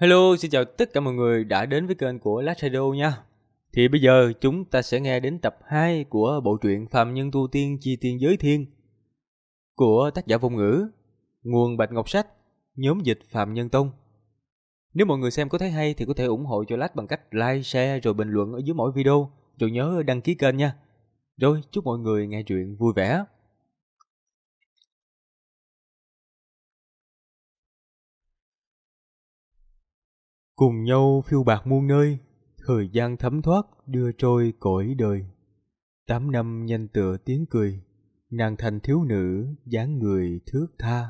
Hello, xin chào tất cả mọi người đã đến với kênh của Last Shadow nha. Thì bây giờ chúng ta sẽ nghe đến tập 2 của bộ truyện Phàm Nhân Tu Tiên Chi Tiên Giới Thiên của tác giả Vong Ngữ, nguồn Bạch Ngọc Sách, nhóm dịch Phạm Nhân Tông. Nếu mọi người xem có thấy hay thì có thể ủng hộ cho Last bằng cách like, share rồi bình luận ở dưới mỗi video, rồi nhớ đăng ký kênh nha. Rồi, chúc mọi người nghe truyện vui vẻ. Cùng nhau phiêu bạt muôn nơi, thời gian thấm thoát đưa trôi cõi đời. 8 năm nhanh tựa tiếng cười, nàng thành thiếu nữ dáng người thướt tha.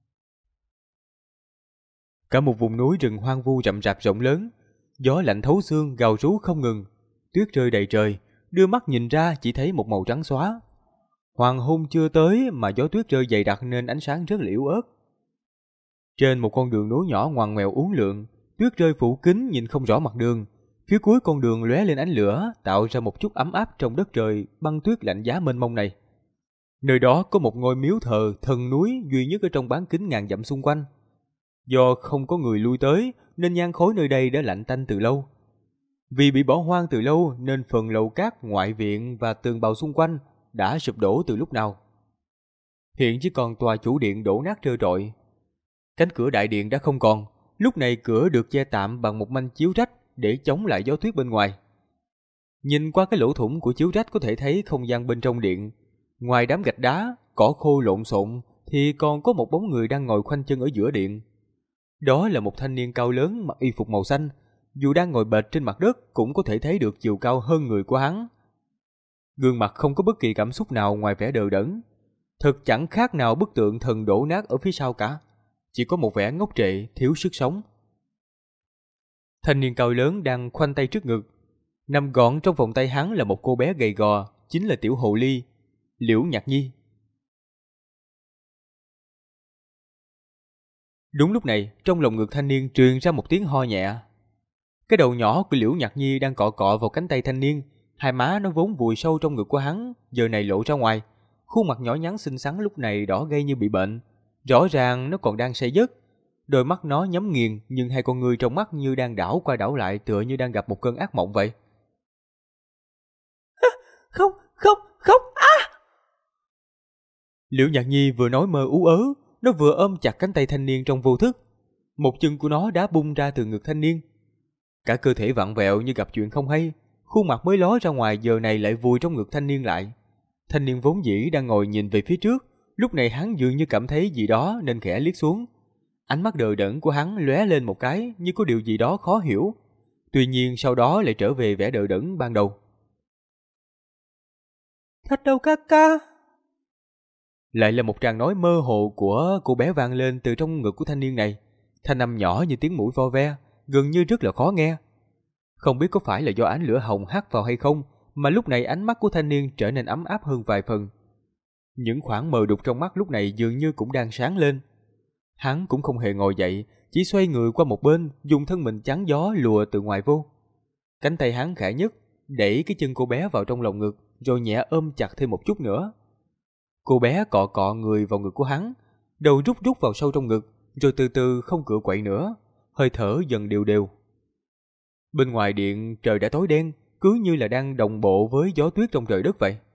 Cả một vùng núi rừng hoang vu rậm rạp rộng lớn, gió lạnh thấu xương gào rú không ngừng, tuyết rơi đầy trời, đưa mắt nhìn ra chỉ thấy một màu trắng xóa. Hoàng hôn chưa tới mà gió tuyết rơi dày đặc nên ánh sáng rất là yếu ớt. Trên một con đường núi nhỏ ngoằn ngoèo uốn lượn, tuyết rơi phủ kín nhìn không rõ mặt đường. Phía cuối con đường lóe lên ánh lửa, tạo ra một chút ấm áp trong đất trời băng tuyết lạnh giá mênh mông này. Nơi đó có một ngôi miếu thờ thần núi duy nhất ở trong bán kính ngàn dặm xung quanh. Do không có người lui tới nên nhang khói nơi đây đã lạnh tanh từ lâu. Vì bị bỏ hoang từ lâu nên phần lầu cát ngoại viện và tường bào xung quanh đã sụp đổ từ lúc nào. Hiện chỉ còn tòa chủ điện đổ nát trơ trọi. Cánh cửa đại điện đã không còn, lúc này cửa được che tạm bằng một manh chiếu rách để chống lại gió tuyết bên ngoài. Nhìn qua cái lỗ thủng của chiếu rách có thể thấy không gian bên trong điện. Ngoài đám gạch đá, cỏ khô lộn xộn thì còn có một bóng người đang ngồi khoanh chân ở giữa điện. Đó là một thanh niên cao lớn mặc y phục màu xanh, dù đang ngồi bệt trên mặt đất cũng có thể thấy được chiều cao hơn người của hắn. Gương mặt không có bất kỳ cảm xúc nào ngoài vẻ đờ đẫn, thực chẳng khác nào bức tượng thần đổ nát ở phía sau cả, chỉ có một vẻ ngốc trệ, thiếu sức sống. Thanh niên cao lớn đang khoanh tay trước ngực, nằm gọn trong vòng tay hắn là một cô bé gầy gò, chính là tiểu hồ ly, Liễu Nhạc Nhi. Đúng lúc này, trong lồng ngực thanh niên truyền ra một tiếng ho nhẹ. Cái đầu nhỏ của Liễu Nhạc Nhi đang cọ cọ vào cánh tay thanh niên, hai má nó vốn vùi sâu trong ngực của hắn, giờ này lộ ra ngoài. Khuôn mặt nhỏ nhắn xinh xắn lúc này đỏ gay như bị bệnh, rõ ràng nó còn đang say giấc. Đôi mắt nó nhắm nghiền nhưng hai con ngươi trong mắt như đang đảo qua đảo lại, tựa như đang gặp một cơn ác mộng vậy. Không, không, không, Liễu Nhạc Nhi vừa nói mơ ú ớ, nó vừa ôm chặt cánh tay thanh niên trong vô thức. Một chân của nó đã bung ra từ ngực thanh niên. Cả cơ thể vặn vẹo như gặp chuyện không hay, khuôn mặt mới ló ra ngoài giờ này lại vùi trong ngực thanh niên lại. Thanh niên vốn dĩ đang ngồi nhìn về phía trước, lúc này hắn dường như cảm thấy gì đó nên khẽ liếc xuống. Ánh mắt đờ đẫn của hắn lóe lên một cái như có điều gì đó khó hiểu. Tuy nhiên sau đó lại trở về vẻ đờ đẫn ban đầu. Thật đâu ca ca. Lại là một tràng nói mơ hồ của cô bé vang lên từ trong ngực của thanh niên này. Thanh âm nhỏ như tiếng mũi vo ve, gần như rất là khó nghe. Không biết có phải là do ánh lửa hồng hắt vào hay không, mà lúc này ánh mắt của thanh niên trở nên ấm áp hơn vài phần. Những khoảng mờ đục trong mắt lúc này dường như cũng đang sáng lên. Hắn cũng không hề ngồi dậy, chỉ xoay người qua một bên, dùng thân mình chắn gió lùa từ ngoài vô. Cánh tay hắn khẽ nhấc, đẩy cái chân cô bé vào trong lòng ngực, rồi nhẹ ôm chặt thêm một chút nữa. Cô bé cọ cọ người vào ngực của hắn, đầu rút rút vào sâu trong ngực, rồi từ từ không cựa quậy nữa, hơi thở dần đều đều. Bên ngoài điện trời đã tối đen, cứ như là đang đồng bộ với gió tuyết trong trời đất vậy.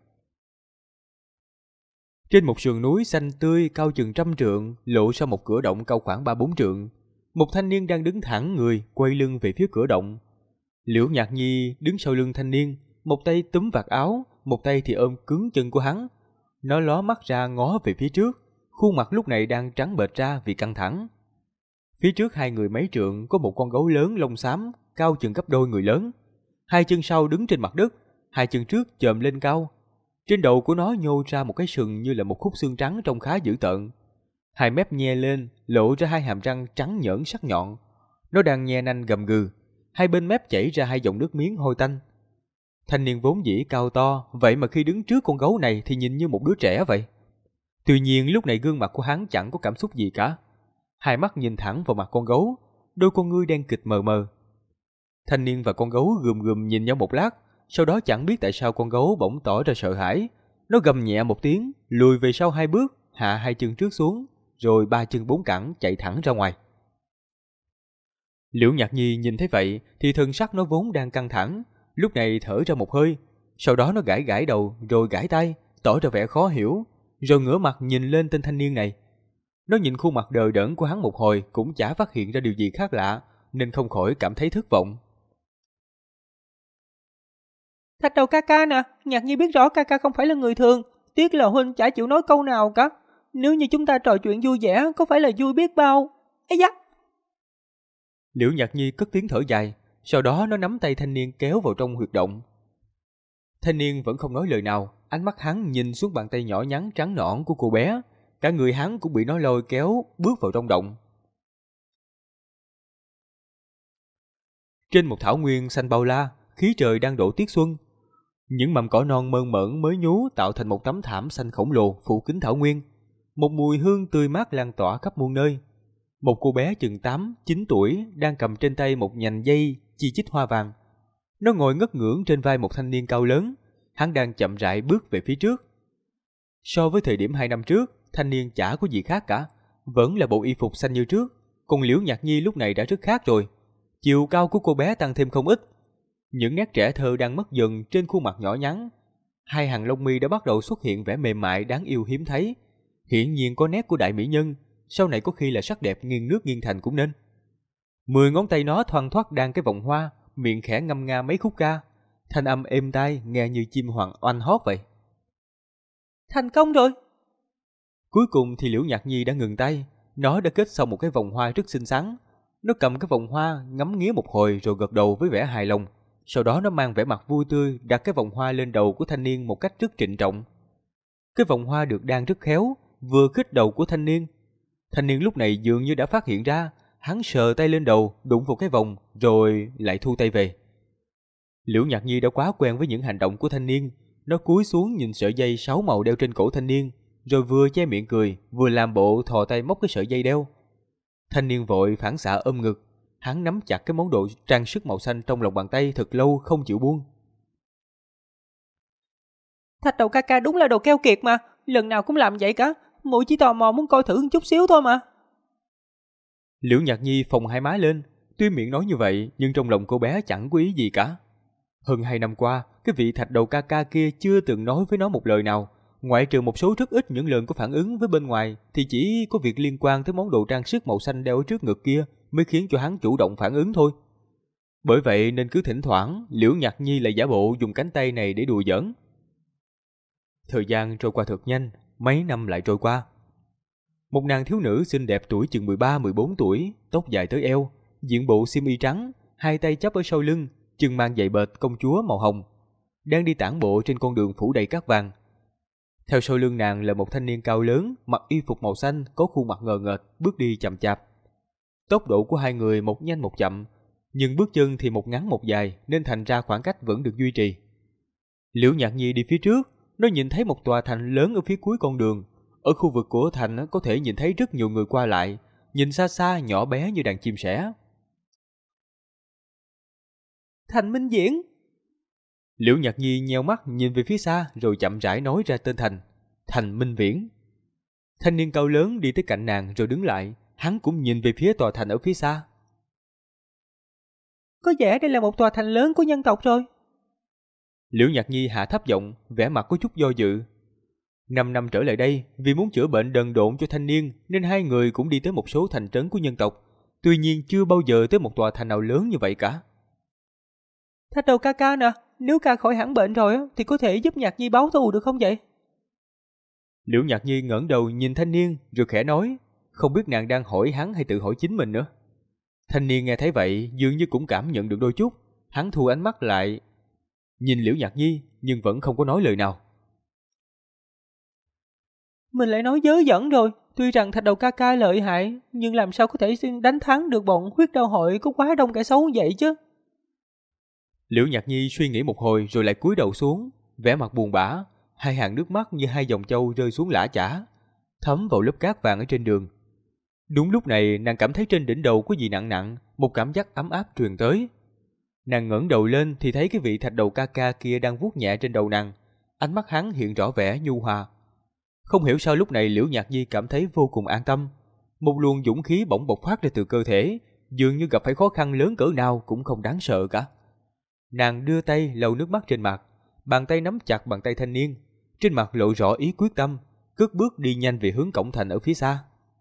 Trên một sườn núi xanh tươi cao chừng 100 trượng, lộ ra một cửa động cao khoảng 3-4 trượng. Một thanh niên đang đứng thẳng người, quay lưng về phía cửa động. Liễu Nhạc Nhi đứng sau lưng thanh niên, một tay túm vạt áo, một tay thì ôm cứng chân của hắn. Nó ló mắt ra ngó về phía trước, khuôn mặt lúc này đang trắng bệch ra vì căng thẳng. Phía trước hai người mấy trượng có một con gấu lớn lông xám, cao chừng gấp đôi người lớn. Hai chân sau đứng trên mặt đất, hai chân trước chồm lên cao. Trên đầu của nó nhô ra một cái sừng như là một khúc xương trắng trông khá dữ tợn. Hai mép nhe lên, lộ ra hai hàm răng trắng nhỡn sắc nhọn. Nó đang nhe nanh gầm gừ, hai bên mép chảy ra hai dòng nước miếng hôi tanh. Thanh niên vốn dĩ cao to, vậy mà khi đứng trước con gấu này thì nhìn như một đứa trẻ vậy. Tuy nhiên lúc này gương mặt của hắn chẳng có cảm xúc gì cả. Hai mắt nhìn thẳng vào mặt con gấu, đôi con ngươi đen kịt mờ mờ. Thanh niên và con gấu gườm gườm nhìn nhau một lát, sau đó chẳng biết tại sao con gấu bỗng tỏ ra sợ hãi. Nó gầm nhẹ một tiếng, lùi về sau 2 bước, hạ hai chân trước xuống, rồi 3 chân 4 cẳng chạy thẳng ra ngoài. Liễu Nhạc Nhi nhìn thấy vậy thì thần sắc nó vốn đang căng thẳng, lúc này thở ra một hơi, sau đó nó gãi gãi đầu rồi gãi tay, tỏ ra vẻ khó hiểu, rồi ngửa mặt nhìn lên tên thanh niên này. Nó nhìn khuôn mặt đờ đẫn của hắn một hồi cũng chả phát hiện ra điều gì khác lạ, nên không khỏi cảm thấy thất vọng. Thạch đầu ca ca nè, Nhạc Nhi biết rõ ca ca không phải là người thường, tiếc là huynh chả chịu nói câu nào cả. Nếu như chúng ta trò chuyện vui vẻ, có phải là vui biết bao. Ây da! Liễu Nhạc Nhi cất tiếng thở dài, sau đó nó nắm tay thanh niên kéo vào trong huyệt động. Thanh niên vẫn không nói lời nào, ánh mắt hắn nhìn xuống bàn tay nhỏ nhắn trắng nõn của cô bé, cả người hắn cũng bị nó lôi kéo bước vào trong động. Trên một thảo nguyên xanh bao la, khí trời đang đổ tiết xuân. Những mầm cỏ non mơn mởn mới nhú tạo thành một tấm thảm xanh khổng lồ phủ kín thảo nguyên. Một mùi hương tươi mát lan tỏa khắp muôn nơi. Một cô bé chừng 8-9 tuổi đang cầm trên tay một nhành dây chi chít hoa vàng. Nó ngồi ngất ngưỡng trên vai một thanh niên cao lớn, hắn đang chậm rãi bước về phía trước. So với thời điểm 2 năm trước, thanh niên chả có gì khác cả, vẫn là bộ y phục xanh như trước, còn Liễu Nhạc Nhi lúc này đã rất khác rồi. Chiều cao của cô bé tăng thêm không ít. Những nét trẻ thơ đang mất dần trên khuôn mặt nhỏ nhắn. Hai hàng lông mi đã bắt đầu xuất hiện vẻ mềm mại đáng yêu hiếm thấy. Hiển nhiên có nét của đại mỹ nhân, sau này có khi là sắc đẹp nghiêng nước nghiêng thành cũng nên. 10 ngón tay nó thoăn thoắt đan cái vòng hoa, miệng khẽ ngâm nga mấy khúc ca. Thanh âm êm tai nghe như chim hoàng oanh hót vậy. Thành công rồi! Cuối cùng thì Liễu Nhạc Nhi đã ngừng tay. Nó đã kết xong một cái vòng hoa rất xinh xắn. Nó cầm cái vòng hoa ngắm nghía một hồi rồi gật đầu với vẻ hài lòng. Sau đó nó mang vẻ mặt vui tươi đặt cái vòng hoa lên đầu của thanh niên một cách rất trịnh trọng. Cái vòng hoa được đan rất khéo, vừa khít đầu của thanh niên. Thanh niên lúc này dường như đã phát hiện ra, hắn sờ tay lên đầu, đụng vào cái vòng, rồi lại thu tay về. Liễu Nhạc Nhi đã quá quen với những hành động của thanh niên, nó cúi xuống nhìn sợi dây 6 màu đeo trên cổ thanh niên, rồi vừa che miệng cười, vừa làm bộ thò tay móc cái sợi dây đeo. Thanh niên vội phản xạ ôm ngực, hắn nắm chặt cái món đồ trang sức màu xanh trong lòng bàn tay thật lâu không chịu buông. Thạch đầu ca ca đúng là đồ keo kiệt mà, lần nào cũng làm vậy cả, muội chỉ tò mò muốn coi thử một chút xíu thôi mà. Liễu Nhạc Nhi phồng hai má lên, tuy miệng nói như vậy nhưng trong lòng cô bé chẳng có ý gì cả. Hơn 2 năm qua, cái vị thạch đầu ca ca kia chưa từng nói với nó một lời nào, ngoại trừ một số rất ít những lần có phản ứng với bên ngoài thì chỉ có việc liên quan tới món đồ trang sức màu xanh đeo ở trước ngực kia mới khiến cho hắn chủ động phản ứng thôi. Bởi vậy nên cứ thỉnh thoảng Liễu Nhạc Nhi lại giả bộ dùng cánh tay này để đùa giỡn. Thời gian trôi qua thật nhanh, mấy năm lại trôi qua. Một nàng thiếu nữ xinh đẹp tuổi chừng 13-14 tuổi, tóc dài tới eo, diện bộ xiêm y trắng, hai tay chắp ở sau lưng, chân mang giày bệt công chúa màu hồng, đang đi tản bộ trên con đường phủ đầy cát vàng. Theo sau lưng nàng là một thanh niên cao lớn, mặc y phục màu xanh, có khuôn mặt ngờ nghệch, bước đi chậm chạp. Tốc độ của hai người một nhanh một chậm, nhưng bước chân thì một ngắn một dài nên thành ra khoảng cách vẫn được duy trì. Liễu Nhạc Nhi đi phía trước, nó nhìn thấy một tòa thành lớn ở phía cuối con đường. Ở khu vực của thành có thể nhìn thấy rất nhiều người qua lại, nhìn xa xa nhỏ bé như đàn chim sẻ. Thành Minh Viễn. Liễu Nhạc Nhi nheo mắt nhìn về phía xa rồi chậm rãi nói ra tên thành. Thành Minh Viễn. Thanh niên cao lớn đi tới cạnh nàng rồi đứng lại, hắn cũng nhìn về phía tòa thành ở phía xa. Có vẻ đây là một tòa thành lớn của nhân tộc rồi. Liễu Nhạc Nhi hạ thấp giọng, vẻ mặt có chút do dự. 5 năm trở lại đây, vì muốn chữa bệnh đần độn cho thanh niên nên hai người cũng đi tới một số thành trấn của nhân tộc. Tuy nhiên chưa bao giờ tới một tòa thành nào lớn như vậy cả. Thạch đầu ca ca nè, nếu ca khỏi hẳn bệnh rồi thì có thể giúp Nhạc Nhi báo thù được không vậy? Liễu Nhạc Nhi ngẩng đầu nhìn thanh niên rồi khẽ nói, không biết nàng đang hỏi hắn hay tự hỏi chính mình nữa. Thanh niên nghe thấy vậy dường như cũng cảm nhận được đôi chút, hắn thu ánh mắt lại, nhìn Liễu Nhạc Nhi nhưng vẫn không có nói lời nào. Mình lại nói dớ dẫn rồi, tuy rằng thạch đầu ca ca lợi hại, nhưng làm sao có thể đánh thắng được bọn huyết đao hội có quá đông kẻ xấu vậy chứ? Liễu Nhạc Nhi suy nghĩ một hồi rồi lại cúi đầu xuống, vẻ mặt buồn bã, hai hàng nước mắt như hai dòng châu rơi xuống lã chã, thấm vào lớp cát vàng ở trên đường. Đúng lúc này nàng cảm thấy trên đỉnh đầu có gì nặng nặng, một cảm giác ấm áp truyền tới. Nàng ngẩng đầu lên thì thấy cái vị thạch đầu ca ca kia đang vuốt nhẹ trên đầu nàng, ánh mắt hắn hiện rõ vẻ nhu hòa. Không hiểu sao lúc này Liễu Nhạc Nhi cảm thấy vô cùng an tâm, một luồng dũng khí bỗng bộc phát ra từ cơ thể, dường như gặp phải khó khăn lớn cỡ nào cũng không đáng sợ cả. Nàng đưa tay lau nước mắt trên mặt, bàn tay nắm chặt bàn tay thanh niên, trên mặt lộ rõ ý quyết tâm, cất bước đi nhanh về hướng cổng thành ở phía xa.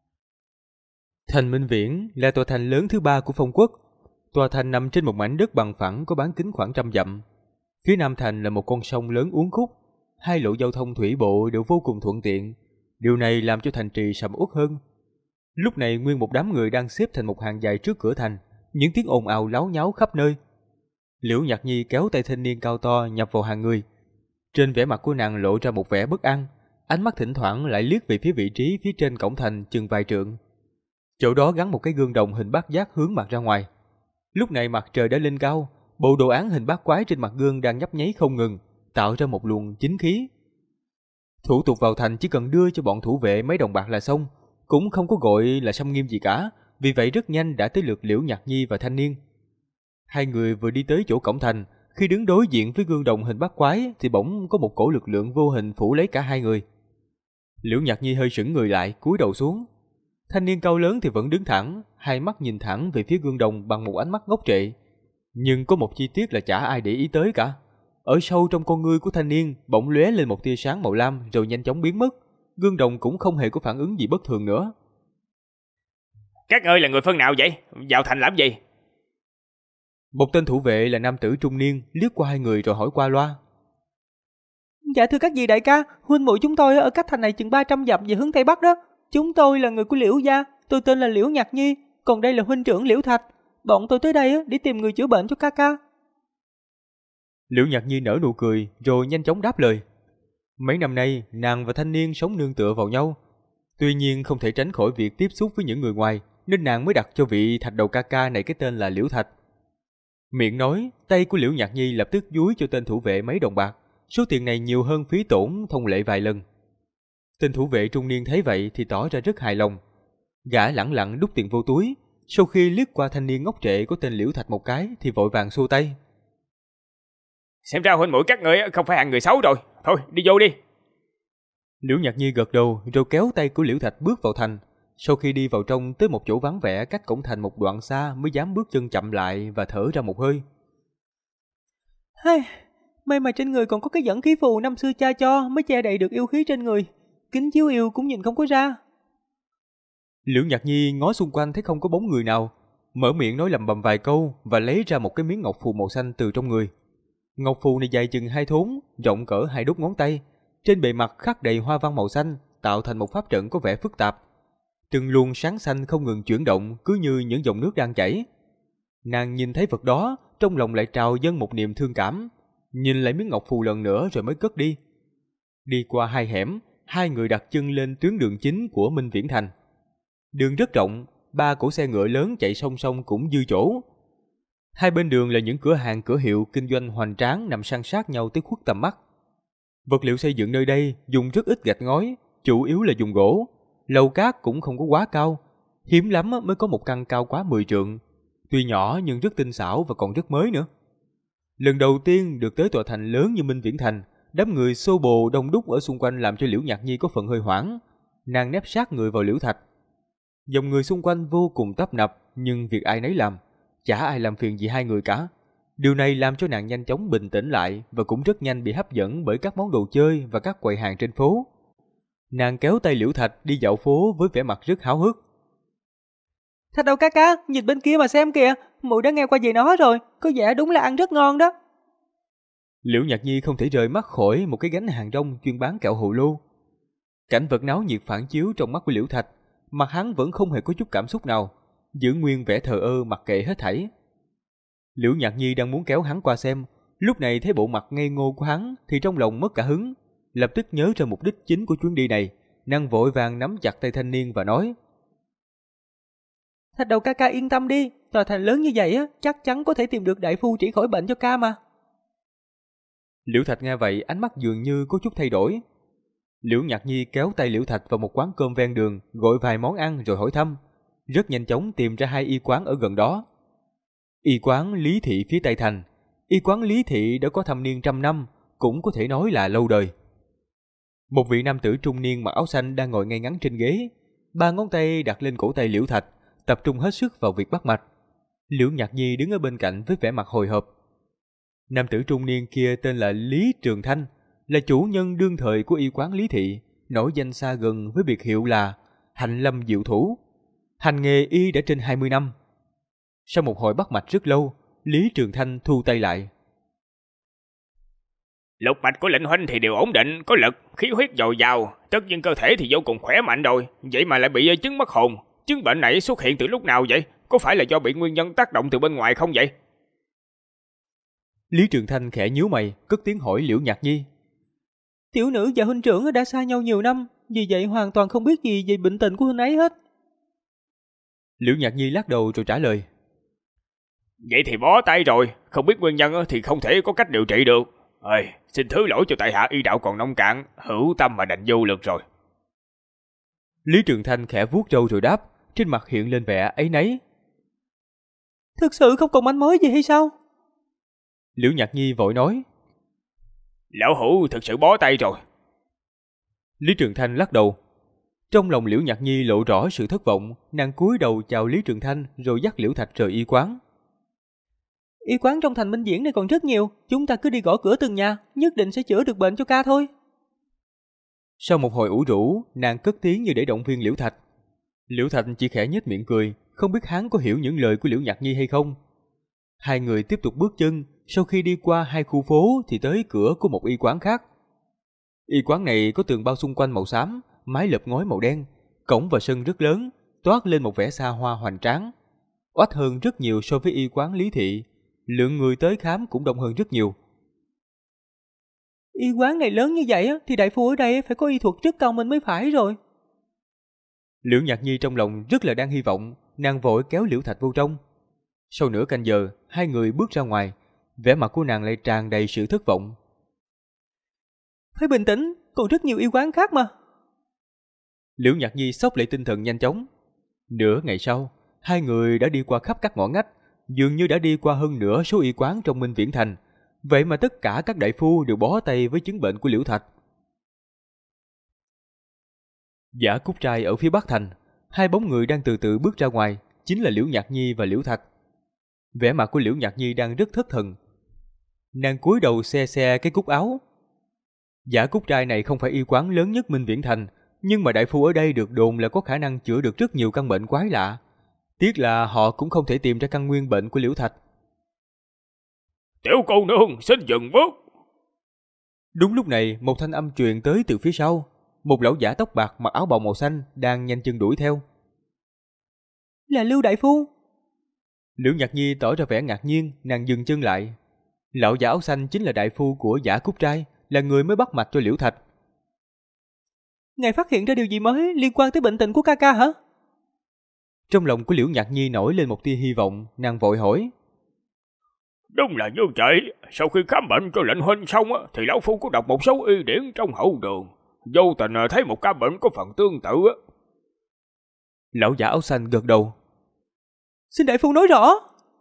Thành Minh Viễn là tòa thành lớn thứ 3 của Phong Quốc. Tòa thành nằm trên một mảnh đất bằng phẳng có bán kính khoảng 100 dặm. Phía nam thành là một con sông lớn uốn khúc, hai lộ giao thông thủy bộ đều vô cùng thuận tiện. Điều này làm cho thành trì sầm uất hơn. Lúc này nguyên một đám người đang xếp thành một hàng dài trước cửa thành, những tiếng ồn ào láo nháo khắp nơi. Liễu Nhạc Nhi kéo tay thanh niên cao to nhập vào hàng người. Trên vẻ mặt của nàng lộ ra một vẻ bất an, ánh mắt thỉnh thoảng lại liếc về phía vị trí phía trên cổng thành chừng vài trượng. Chỗ đó gắn một cái gương đồng hình bát giác hướng mặt ra ngoài. Lúc này mặt trời đã lên cao, bộ đồ án hình bát quái trên mặt gương đang nhấp nháy không ngừng, tạo ra một luồng chính khí. Thủ tục vào thành chỉ cần đưa cho bọn thủ vệ mấy đồng bạc là xong, cũng không có gọi là xâm nghiêm gì cả, vì vậy rất nhanh đã tới lượt Liễu Nhạc Nhi và thanh niên. Hai người vừa đi tới chỗ cổng thành, khi đứng đối diện với gương đồng hình bát quái thì bỗng có một cổ lực lượng vô hình phủ lấy cả hai người. Liễu Nhạc Nhi hơi sững người lại, cúi đầu xuống. Thanh niên cao lớn thì vẫn đứng thẳng, hai mắt nhìn thẳng về phía gương đồng bằng một ánh mắt ngốc trệ. Nhưng có một chi tiết là chả ai để ý tới cả. Ở sâu trong con ngươi của thanh niên bỗng lóe lên một tia sáng màu lam rồi nhanh chóng biến mất. Gương đồng cũng không hề có phản ứng gì bất thường nữa. Các ngươi là người phương nào vậy? Vào thành làm gì? Một tên thủ vệ là nam tử trung niên liếc qua hai người rồi hỏi qua loa. Dạ thưa các vị đại ca, huynh muội chúng tôi ở cách thành này chừng 300 dặm về hướng tây bắc đó. Chúng tôi là người của Liễu gia, tôi tên là Liễu Nhạc Nhi, còn đây là huynh trưởng Liễu Thạch. Bọn tôi tới đây để tìm người chữa bệnh cho ca ca. Liễu Nhạc Nhi nở nụ cười rồi nhanh chóng đáp lời. Mấy năm nay nàng và thanh niên sống nương tựa vào nhau. Tuy nhiên không thể tránh khỏi việc tiếp xúc với những người ngoài, nên nàng mới đặt cho vị thạch đầu ca ca này cái tên là Liễu Thạch. Miệng nói, tay của Liễu Nhạc Nhi lập tức dúi cho tên thủ vệ mấy đồng bạc. Số tiền này nhiều hơn phí tổn thông lệ vài lần. Tên thủ vệ trung niên thấy vậy thì tỏ ra rất hài lòng. Gã lẳng lặng đút tiền vô túi, sau khi liếc qua thanh niên ngốc trệ của tên Liễu Thạch một cái thì vội vàng xua tay. Xem ra huynh muội các ngươi không phải hạng người xấu rồi. Thôi đi vô đi. Liễu Nhạc Nhi gật đầu rồi kéo tay của Liễu Thạch bước vào thành. Sau khi đi vào trong tới một chỗ vắng vẻ cách cổng thành một đoạn xa mới dám bước chân chậm lại và thở ra một hơi. May mà trên người còn có cái dẫn khí phù năm xưa cha cho mới che đậy được yêu khí trên người. Kính chiếu yêu cũng nhìn không có ra. Liễu Nhạc Nhi ngó xung quanh thấy không có bóng người nào, mở miệng nói lầm bầm vài câu và lấy ra một cái miếng ngọc phù màu xanh từ trong người. Ngọc phù này dài chừng 2 thốn, rộng cỡ 2 đốt ngón tay, trên bề mặt khắc đầy hoa văn màu xanh, tạo thành một pháp trận có vẻ phức tạp. Từng luồng sáng xanh không ngừng chuyển động, cứ như những dòng nước đang chảy. Nàng nhìn thấy vật đó, trong lòng lại trào dâng một niềm thương cảm, nhìn lại miếng ngọc phù lần nữa rồi mới cất đi. Đi qua 2 hẻm, hai người đặt chân lên tuyến đường chính của Minh Viễn Thành. Đường rất rộng, 3 cỗ xe ngựa lớn chạy song song cũng dư chỗ. Hai bên đường là những cửa hàng cửa hiệu kinh doanh hoành tráng nằm san sát nhau tới khuất tầm mắt. Vật liệu xây dựng nơi đây dùng rất ít gạch ngói, chủ yếu là dùng gỗ. Lầu cát cũng không có quá cao, hiếm lắm mới có một căn cao quá 10 trượng. Tuy nhỏ nhưng rất tinh xảo và còn rất mới nữa. Lần đầu tiên được tới tòa thành lớn như Minh Viễn Thành, đám người xô bồ đông đúc ở xung quanh làm cho Liễu Nhạc Nhi có phần hơi hoảng. Nàng nép sát người vào Liễu Thạch. Dòng người xung quanh vô cùng tấp nập, nhưng việc ai nấy làm, chả ai làm phiền gì hai người cả. Điều này làm cho nàng nhanh chóng bình tĩnh lại và cũng rất nhanh bị hấp dẫn bởi các món đồ chơi và các quầy hàng trên phố. Nàng kéo tay Liễu Thạch đi dạo phố với vẻ mặt rất háo hức. Thạch đầu ca ca, nhìn bên kia mà xem kìa, muội đã nghe qua về nó rồi, có vẻ đúng là ăn rất ngon đó. Liễu Nhạc Nhi không thể rời mắt khỏi một cái gánh hàng rong chuyên bán kẹo hồ lô. Cảnh vật náo nhiệt phản chiếu trong mắt của Liễu Thạch, mặt hắn vẫn không hề có chút cảm xúc nào, giữ nguyên vẻ thờ ơ mặc kệ hết thảy. Liễu Nhạc Nhi đang muốn kéo hắn qua xem, lúc này thấy bộ mặt ngây ngô của hắn thì trong lòng mất cả hứng, lập tức nhớ ra mục đích chính của chuyến đi này, nàng vội vàng nắm chặt tay thanh niên và nói: Thạch đầu ca ca yên tâm đi, tòa thành lớn như vậy chắc chắn có thể tìm được đại phu trị khỏi bệnh cho ca mà. Liễu Thạch nghe vậy ánh mắt dường như có chút thay đổi. Liễu Nhạc Nhi kéo tay Liễu Thạch vào một quán cơm ven đường, gọi vài món ăn rồi hỏi thăm. Rất nhanh chóng tìm ra 2 y quán ở gần đó. Y quán Lý Thị phía Tây Thành. Y quán Lý Thị đã có thâm niên 100 năm, cũng có thể nói là lâu đời. Một vị nam tử trung niên mặc áo xanh đang ngồi ngay ngắn trên ghế, 3 ngón tay đặt lên cổ tay Liễu Thạch, tập trung hết sức vào việc bắt mạch. Liễu Nhạc Nhi đứng ở bên cạnh với vẻ mặt hồi hộp. Nam tử trung niên kia tên là Lý Trường Thanh, là chủ nhân đương thời của y quán Lý Thị, nổi danh xa gần với biệt hiệu là Hạnh Lâm Diệu Thủ. Hành nghề y đã trên 20 năm. Sau một hồi bắt mạch rất lâu, Lý Trường Thanh thu tay lại. Lục mạch của lệnh huynh thì đều ổn định, có lực, khí huyết dồi dào, tất nhiên cơ thể thì vô cùng khỏe mạnh rồi, vậy mà lại bị chứng mất hồn. Chứng bệnh này xuất hiện từ lúc nào vậy? Có phải là do bị nguyên nhân tác động từ bên ngoài không vậy? Lý Trường Thanh khẽ nhíu mày, cất tiếng hỏi Liễu Nhạc Nhi. Tiểu nữ và huynh trưởng đã xa nhau nhiều năm, vì vậy hoàn toàn không biết gì về bệnh tình của huynh ấy hết. Liễu Nhạc Nhi lắc đầu rồi trả lời. Vậy thì bó tay rồi, không biết nguyên nhân thì không thể có cách điều trị được. Xin thứ lỗi cho tại hạ y đạo còn nông cạn, hữu tâm mà đành vô lực rồi. Lý Trường Thanh khẽ vuốt râu rồi đáp, trên mặt hiện lên vẻ áy náy. Thực sự không còn manh mối gì hay sao? Liễu Nhạc Nhi vội nói. Lão hữu thực sự bó tay rồi. Lý Trường Thanh lắc đầu. Trong lòng Liễu Nhạc Nhi lộ rõ sự thất vọng, nàng cúi đầu chào Lý Trường Thanh rồi dắt Liễu Thạch rời y quán. Y quán trong thành Minh Diễn này còn rất nhiều, chúng ta cứ đi gõ cửa từng nhà, nhất định sẽ chữa được bệnh cho ca thôi. Sau một hồi ủ rũ, nàng cất tiếng như để động viên Liễu Thạch. Liễu Thạch chỉ khẽ nhếch miệng cười, không biết hắn có hiểu những lời của Liễu Nhạc Nhi hay không. Hai người tiếp tục bước chân, sau khi đi qua hai khu phố thì tới cửa của một y quán khác. Y quán này có tường bao xung quanh màu xám, mái lợp ngói màu đen, cổng và sân rất lớn, toát lên một vẻ xa hoa hoành tráng. Oách hơn rất nhiều so với y quán Lý Thị, lượng người tới khám cũng đông hơn rất nhiều. Y quán này lớn như vậy thì đại phu ở đây phải có y thuật rất cao minh mới phải rồi. Liễu Nhạc Nhi trong lòng rất là đang hy vọng, nàng vội kéo Liễu Thạch vô trong. Sau nửa canh giờ, hai người bước ra ngoài, vẻ mặt của nàng lại tràn đầy sự thất vọng. Phải bình tĩnh, còn rất nhiều y quán khác mà. Liễu Nhạc Nhi xốc lại tinh thần nhanh chóng. Nửa ngày sau, hai người đã đi qua khắp các ngõ ngách, dường như đã đi qua hơn nửa số y quán trong Minh Viễn Thành. Vậy mà tất cả các đại phu đều bó tay với chứng bệnh của Liễu Thạch. Giả Cúc Trai ở phía Bắc Thành, hai bóng người đang từ từ bước ra ngoài, chính là Liễu Nhạc Nhi và Liễu Thạch. Vẻ mặt của Liễu Nhạc Nhi đang rất thất thần. Nàng cúi đầu xe xe cái cúc áo. Giả Cúc Trai này không phải y quán lớn nhất Minh Viễn Thành, nhưng mà đại phu ở đây được đồn là có khả năng chữa được rất nhiều căn bệnh quái lạ. Tiếc là họ cũng không thể tìm ra căn nguyên bệnh của Liễu Thạch. Tiểu cô nương xin dừng bước. Đúng lúc này, một thanh âm truyền tới từ phía sau. Một lão giả tóc bạc mặc áo bào màu xanh đang nhanh chân đuổi theo. Là Lưu đại phu. Liễu Nhạc Nhi tỏ ra vẻ ngạc nhiên, nàng dừng chân lại. Lão giả áo xanh chính là đại phu của Giả Cúc Trai, là người mới bắt mạch cho Liễu Thạch. Ngài phát hiện ra điều gì mới liên quan tới bệnh tình của ca ca hả? Trong lòng của Liễu Nhạc Nhi nổi lên một tia hy vọng, nàng vội hỏi. Đúng là như vậy, sau khi khám bệnh cho lệnh huynh xong thì lão phu có đọc một số y điển trong hậu đường, vô tình thấy một ca bệnh có phần tương tự. Lão giả áo xanh gật đầu. Xin đại phu nói rõ.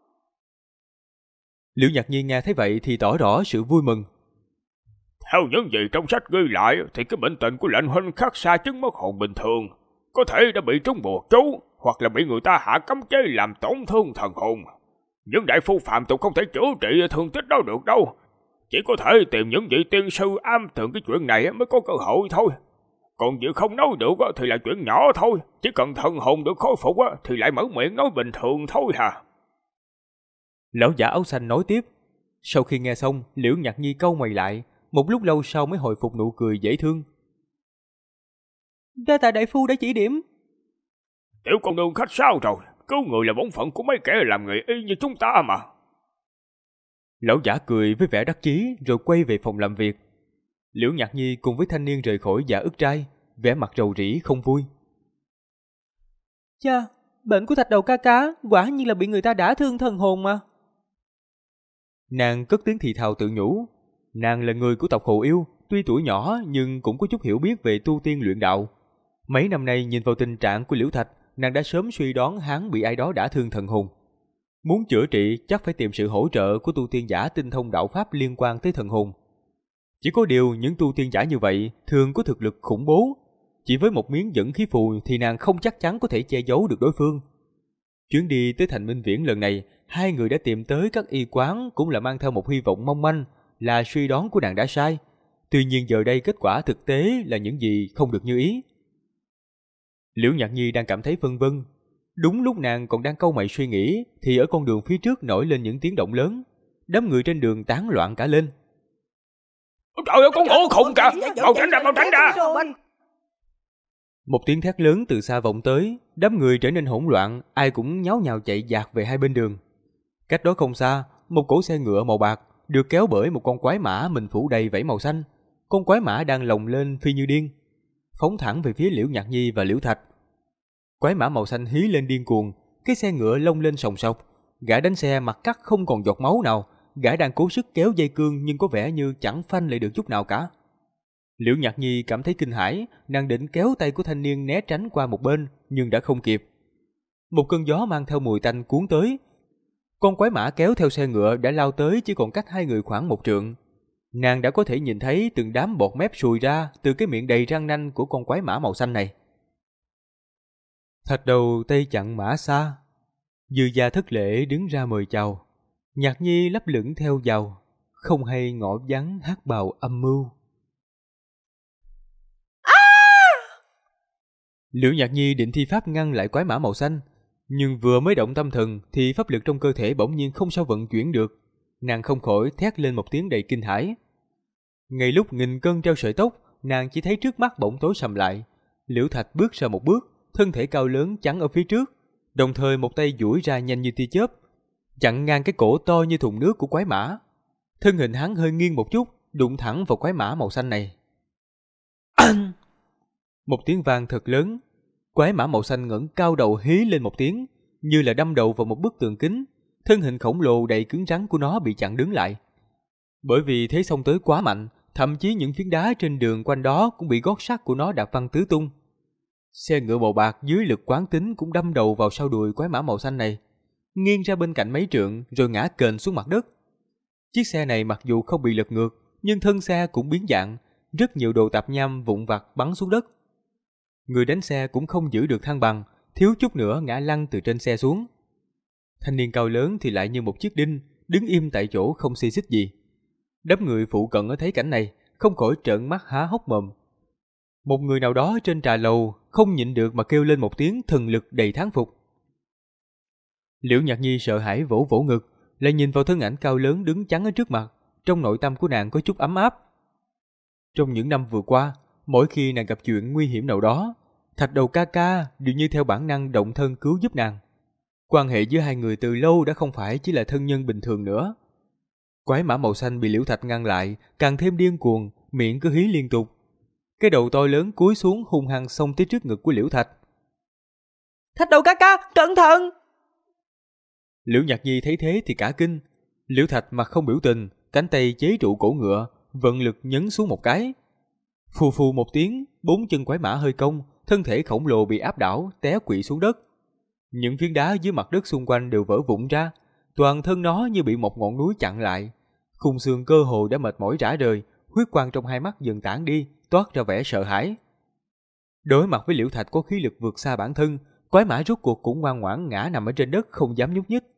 Liễu Nhạc Nhi nghe thấy vậy thì tỏ rõ sự vui mừng. Theo những gì trong sách ghi lại thì cái bệnh tình của lệnh huynh khác xa chứng mất hồn bình thường, có thể đã bị trúng bùa chú hoặc là bị người ta hạ cấm chế làm tổn thương thần hồn. Những đại phu phàm tục không thể chữa trị thương tích đó được đâu, chỉ có thể tìm những vị tiên sư am tường cái chuyện này mới có cơ hội thôi. Còn việc không nói được thì là chuyện nhỏ thôi, chỉ cần thần hồn được khôi phục thì lại mở miệng nói bình thường thôi hà. Lão giả áo xanh nói tiếp. Sau khi nghe xong, Liễu Nhạc Nhi cau mày lại, một lúc lâu sau mới hồi phục nụ cười dễ thương. Đa tạ đại phu đã chỉ điểm. Tiểu con nương khách sao rồi, cứu người là bổn phận của mấy kẻ làm nghề y như chúng ta mà. Lão giả cười với vẻ đắc chí rồi quay về phòng làm việc. Liễu Nhạc Nhi cùng với thanh niên rời khỏi Giả Ức Trai, vẻ mặt rầu rĩ không vui. Cha, bệnh của Thạch Đầu ca ca quả nhiên là bị người ta đả thương thần hồn mà. Nàng cất tiếng thì thào tự nhủ. Nàng là người của tộc Hồ Yêu, tuy tuổi nhỏ nhưng cũng có chút hiểu biết về tu tiên luyện đạo. Mấy năm nay nhìn vào tình trạng của Liễu Thạch, nàng đã sớm suy đoán hắn bị ai đó đả thương thần hồn. Muốn chữa trị chắc phải tìm sự hỗ trợ của tu tiên giả tinh thông đạo pháp liên quan tới thần hồn. Chỉ có điều những tu tiên giả như vậy thường có thực lực khủng bố. Chỉ với một miếng dẫn khí phù thì nàng không chắc chắn có thể che giấu được đối phương. Chuyến đi tới thành Minh Viễn lần này, hai người đã tìm tới các y quán cũng là mang theo một hy vọng mong manh là suy đoán của nàng đã sai. Tuy nhiên giờ đây kết quả thực tế là những gì không được như ý. Liễu Nhạc Nhi đang cảm thấy phân vân. Đúng lúc nàng còn đang cau mày suy nghĩ thì ở con đường phía trước nổi lên những tiếng động lớn. Đám người trên đường tán loạn cả lên. Trời ơi, con ngủ khùng kìa! Mau tránh ra, mau tránh ra! Một tiếng thét lớn từ xa vọng tới, đám người trở nên hỗn loạn, ai cũng nháo nhào chạy dạt về hai bên đường. Cách đó không xa, một cỗ xe ngựa màu bạc được kéo bởi một con quái mã mình phủ đầy vảy màu xanh. Con quái mã đang lồng lên phi như điên, phóng thẳng về phía Liễu Nhạc Nhi và Liễu Thạch. Quái mã màu xanh hí lên điên cuồng, cái xe ngựa lông lên sòng sọc. Gã đánh xe mặt cắt không còn giọt máu nào, gã đang cố sức kéo dây cương nhưng có vẻ như chẳng phanh lại được chút nào cả. Liễu Nhạc Nhi cảm thấy kinh hãi, nàng định kéo tay của thanh niên né tránh qua một bên nhưng đã không kịp. Một cơn gió mang theo mùi tanh cuốn tới. Con quái mã kéo theo xe ngựa đã lao tới chỉ còn cách hai người khoảng 1 trượng. Nàng đã có thể nhìn thấy từng đám bọt mép sùi ra từ cái miệng đầy răng nanh của con quái mã màu xanh này. Thạch đầu tay chặn mã xa, Dư gia thất lễ đứng ra mời chào. Nhạc Nhi lấp lửng theo vào, không hay ngõ vắng hát bào âm mưu. Liễu Nhạc Nhi định thi pháp ngăn lại quái mã màu xanh, nhưng vừa mới động tâm thần thì pháp lực trong cơ thể bỗng nhiên không sao vận chuyển được. Nàng không khỏi thét lên một tiếng đầy kinh hãi. Ngay lúc nghìn cân treo sợi tóc, nàng chỉ thấy trước mắt bỗng tối sầm lại. Liễu Thạch bước ra một bước, thân thể cao lớn chắn ở phía trước, đồng thời một tay duỗi ra nhanh như tia chớp, chặn ngang cái cổ to như thùng nước của quái mã. Thân hình hắn hơi nghiêng một chút, đụng thẳng vào quái mã màu xanh này. Một tiếng vang thật lớn, quái mã màu xanh ngẩng cao đầu hí lên một tiếng, như là đâm đầu vào một bức tường kính. Thân hình khổng lồ đầy cứng rắn của nó bị chặn đứng lại. Bởi vì thế xông tới quá mạnh, thậm chí những phiến đá trên đường quanh đó cũng bị gót sắt của nó đạp văng tứ tung. Xe ngựa màu bạc dưới lực quán tính cũng đâm đầu vào sau đùi quái mã màu xanh này, nghiêng ra bên cạnh mấy trượng rồi ngã kềnh xuống mặt đất. Chiếc xe này mặc dù không bị lật ngược, nhưng thân xe cũng biến dạng, rất nhiều đồ tạp nham vụn vặt bắn xuống đất. Người đánh xe cũng không giữ được thăng bằng, thiếu chút nữa ngã lăn từ trên xe xuống. Thanh niên cao lớn thì lại như một chiếc đinh, đứng im tại chỗ không xê xích gì. Đám người phụ cận ở thấy cảnh này, không khỏi trợn mắt há hốc mồm. Một người nào đó trên trà lầu không nhịn được mà kêu lên một tiếng thần lực đầy thán phục. Liễu Nhạc Nhi sợ hãi vỗ vỗ ngực, lại nhìn vào thân ảnh cao lớn đứng chắn ở trước mặt, trong nội tâm của nàng có chút ấm áp. Trong những năm vừa qua, mỗi khi nàng gặp chuyện nguy hiểm nào đó, Thạch Đầu ca ca đều như theo bản năng động thân cứu giúp nàng. Quan hệ giữa hai người từ lâu đã không phải chỉ là thân nhân bình thường nữa. Quái mã màu xanh bị Liễu Thạch ngăn lại, càng thêm điên cuồng, miệng cứ hí liên tục. Cái đầu to lớn cúi xuống hung hăng xông tới trước ngực của Liễu Thạch. Thạch Đầu ca ca, cẩn thận! Liễu Nhạc Nhi thấy thế thì cả kinh. Liễu Thạch mặt không biểu tình, cánh tay chế trụ cổ ngựa, vận lực nhấn xuống một cái. Phù phù một tiếng, 4 chân quái mã hơi cong, thân thể khổng lồ bị áp đảo, té quỵ xuống đất. Những phiến đá dưới mặt đất xung quanh đều vỡ vụn ra, toàn thân nó như bị một ngọn núi chặn lại. Khung xương cơ hồ đã mệt mỏi rã rời, huyết quang trong hai mắt dần tản đi, toát ra vẻ sợ hãi. Đối mặt với Liễu Thạch có khí lực vượt xa bản thân, quái mã rốt cuộc cũng ngoan ngoãn ngã nằm ở trên đất không dám nhúc nhích.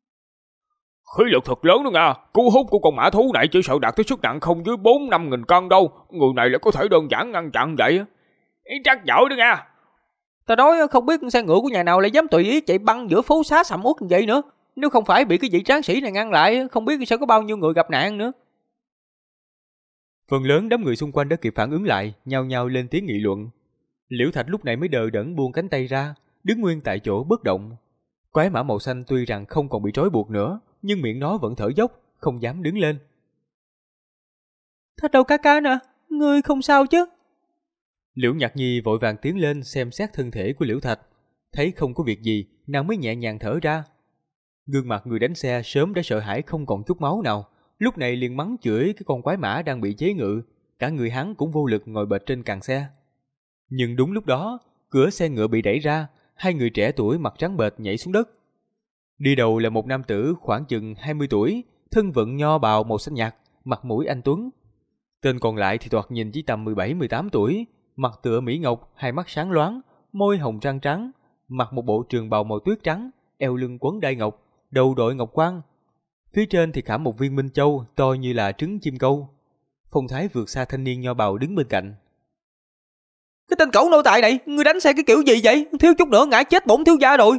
Khí lực thật lớn đó nha, cú hút của con mã thú này chỉ sợ đạt tới sức nặng không dưới 4-5 nghìn cân đâu, người này lại có thể đơn giản ngăn chặn vậy. Chắc giỏi đó nha. Ta nói không biết xe ngựa của nhà nào lại dám tùy ý chạy băng giữa phố xá sầm uất như vậy nữa. Nếu không phải bị cái vị tráng sĩ này ngăn lại, không biết sẽ có bao nhiêu người gặp nạn nữa. Phần lớn đám người xung quanh đã kịp phản ứng lại, nhao nhao lên tiếng nghị luận. Liễu Thạch lúc này mới đờ đẫn buông cánh tay ra, đứng nguyên tại chỗ bất động. Quái mã màu xanh tuy rằng không còn bị trói buộc nữa, nhưng miệng nó vẫn thở dốc, không dám đứng lên. Thạch Đầu ca ca nè, ngươi không sao chứ? Liễu Nhạc Nhi vội vàng tiến lên xem xét thân thể của Liễu Thạch, thấy không có việc gì, nàng mới nhẹ nhàng thở ra. Gương mặt người đánh xe sớm đã sợ hãi không còn chút máu nào, lúc này liền mắng chửi cái con quái mã đang bị chế ngự, cả người hắn cũng vô lực ngồi bệt trên càng xe. Nhưng đúng lúc đó, cửa xe ngựa bị đẩy ra, hai người trẻ tuổi mặt trắng bệch nhảy xuống đất. Đi đầu là một nam tử khoảng chừng 20 tuổi, thân vận nho bào màu xanh nhạt, mặt mũi anh tuấn. Tên còn lại thì thoạt nhìn chỉ tầm 17-18 tuổi, mặt tựa mỹ ngọc, hai mắt sáng loáng, môi hồng răng trắng, mặc một bộ trường bào màu tuyết trắng, eo lưng quấn đai ngọc, đầu đội ngọc quan. Phía trên thì khảm một viên minh châu to như là trứng chim câu. Phong thái vượt xa thanh niên nho bào đứng bên cạnh. Cái tên cẩu nô tài này, ngươi đánh xe cái kiểu gì vậy? Thiếu chút nữa ngã chết bổn thiếu gia rồi.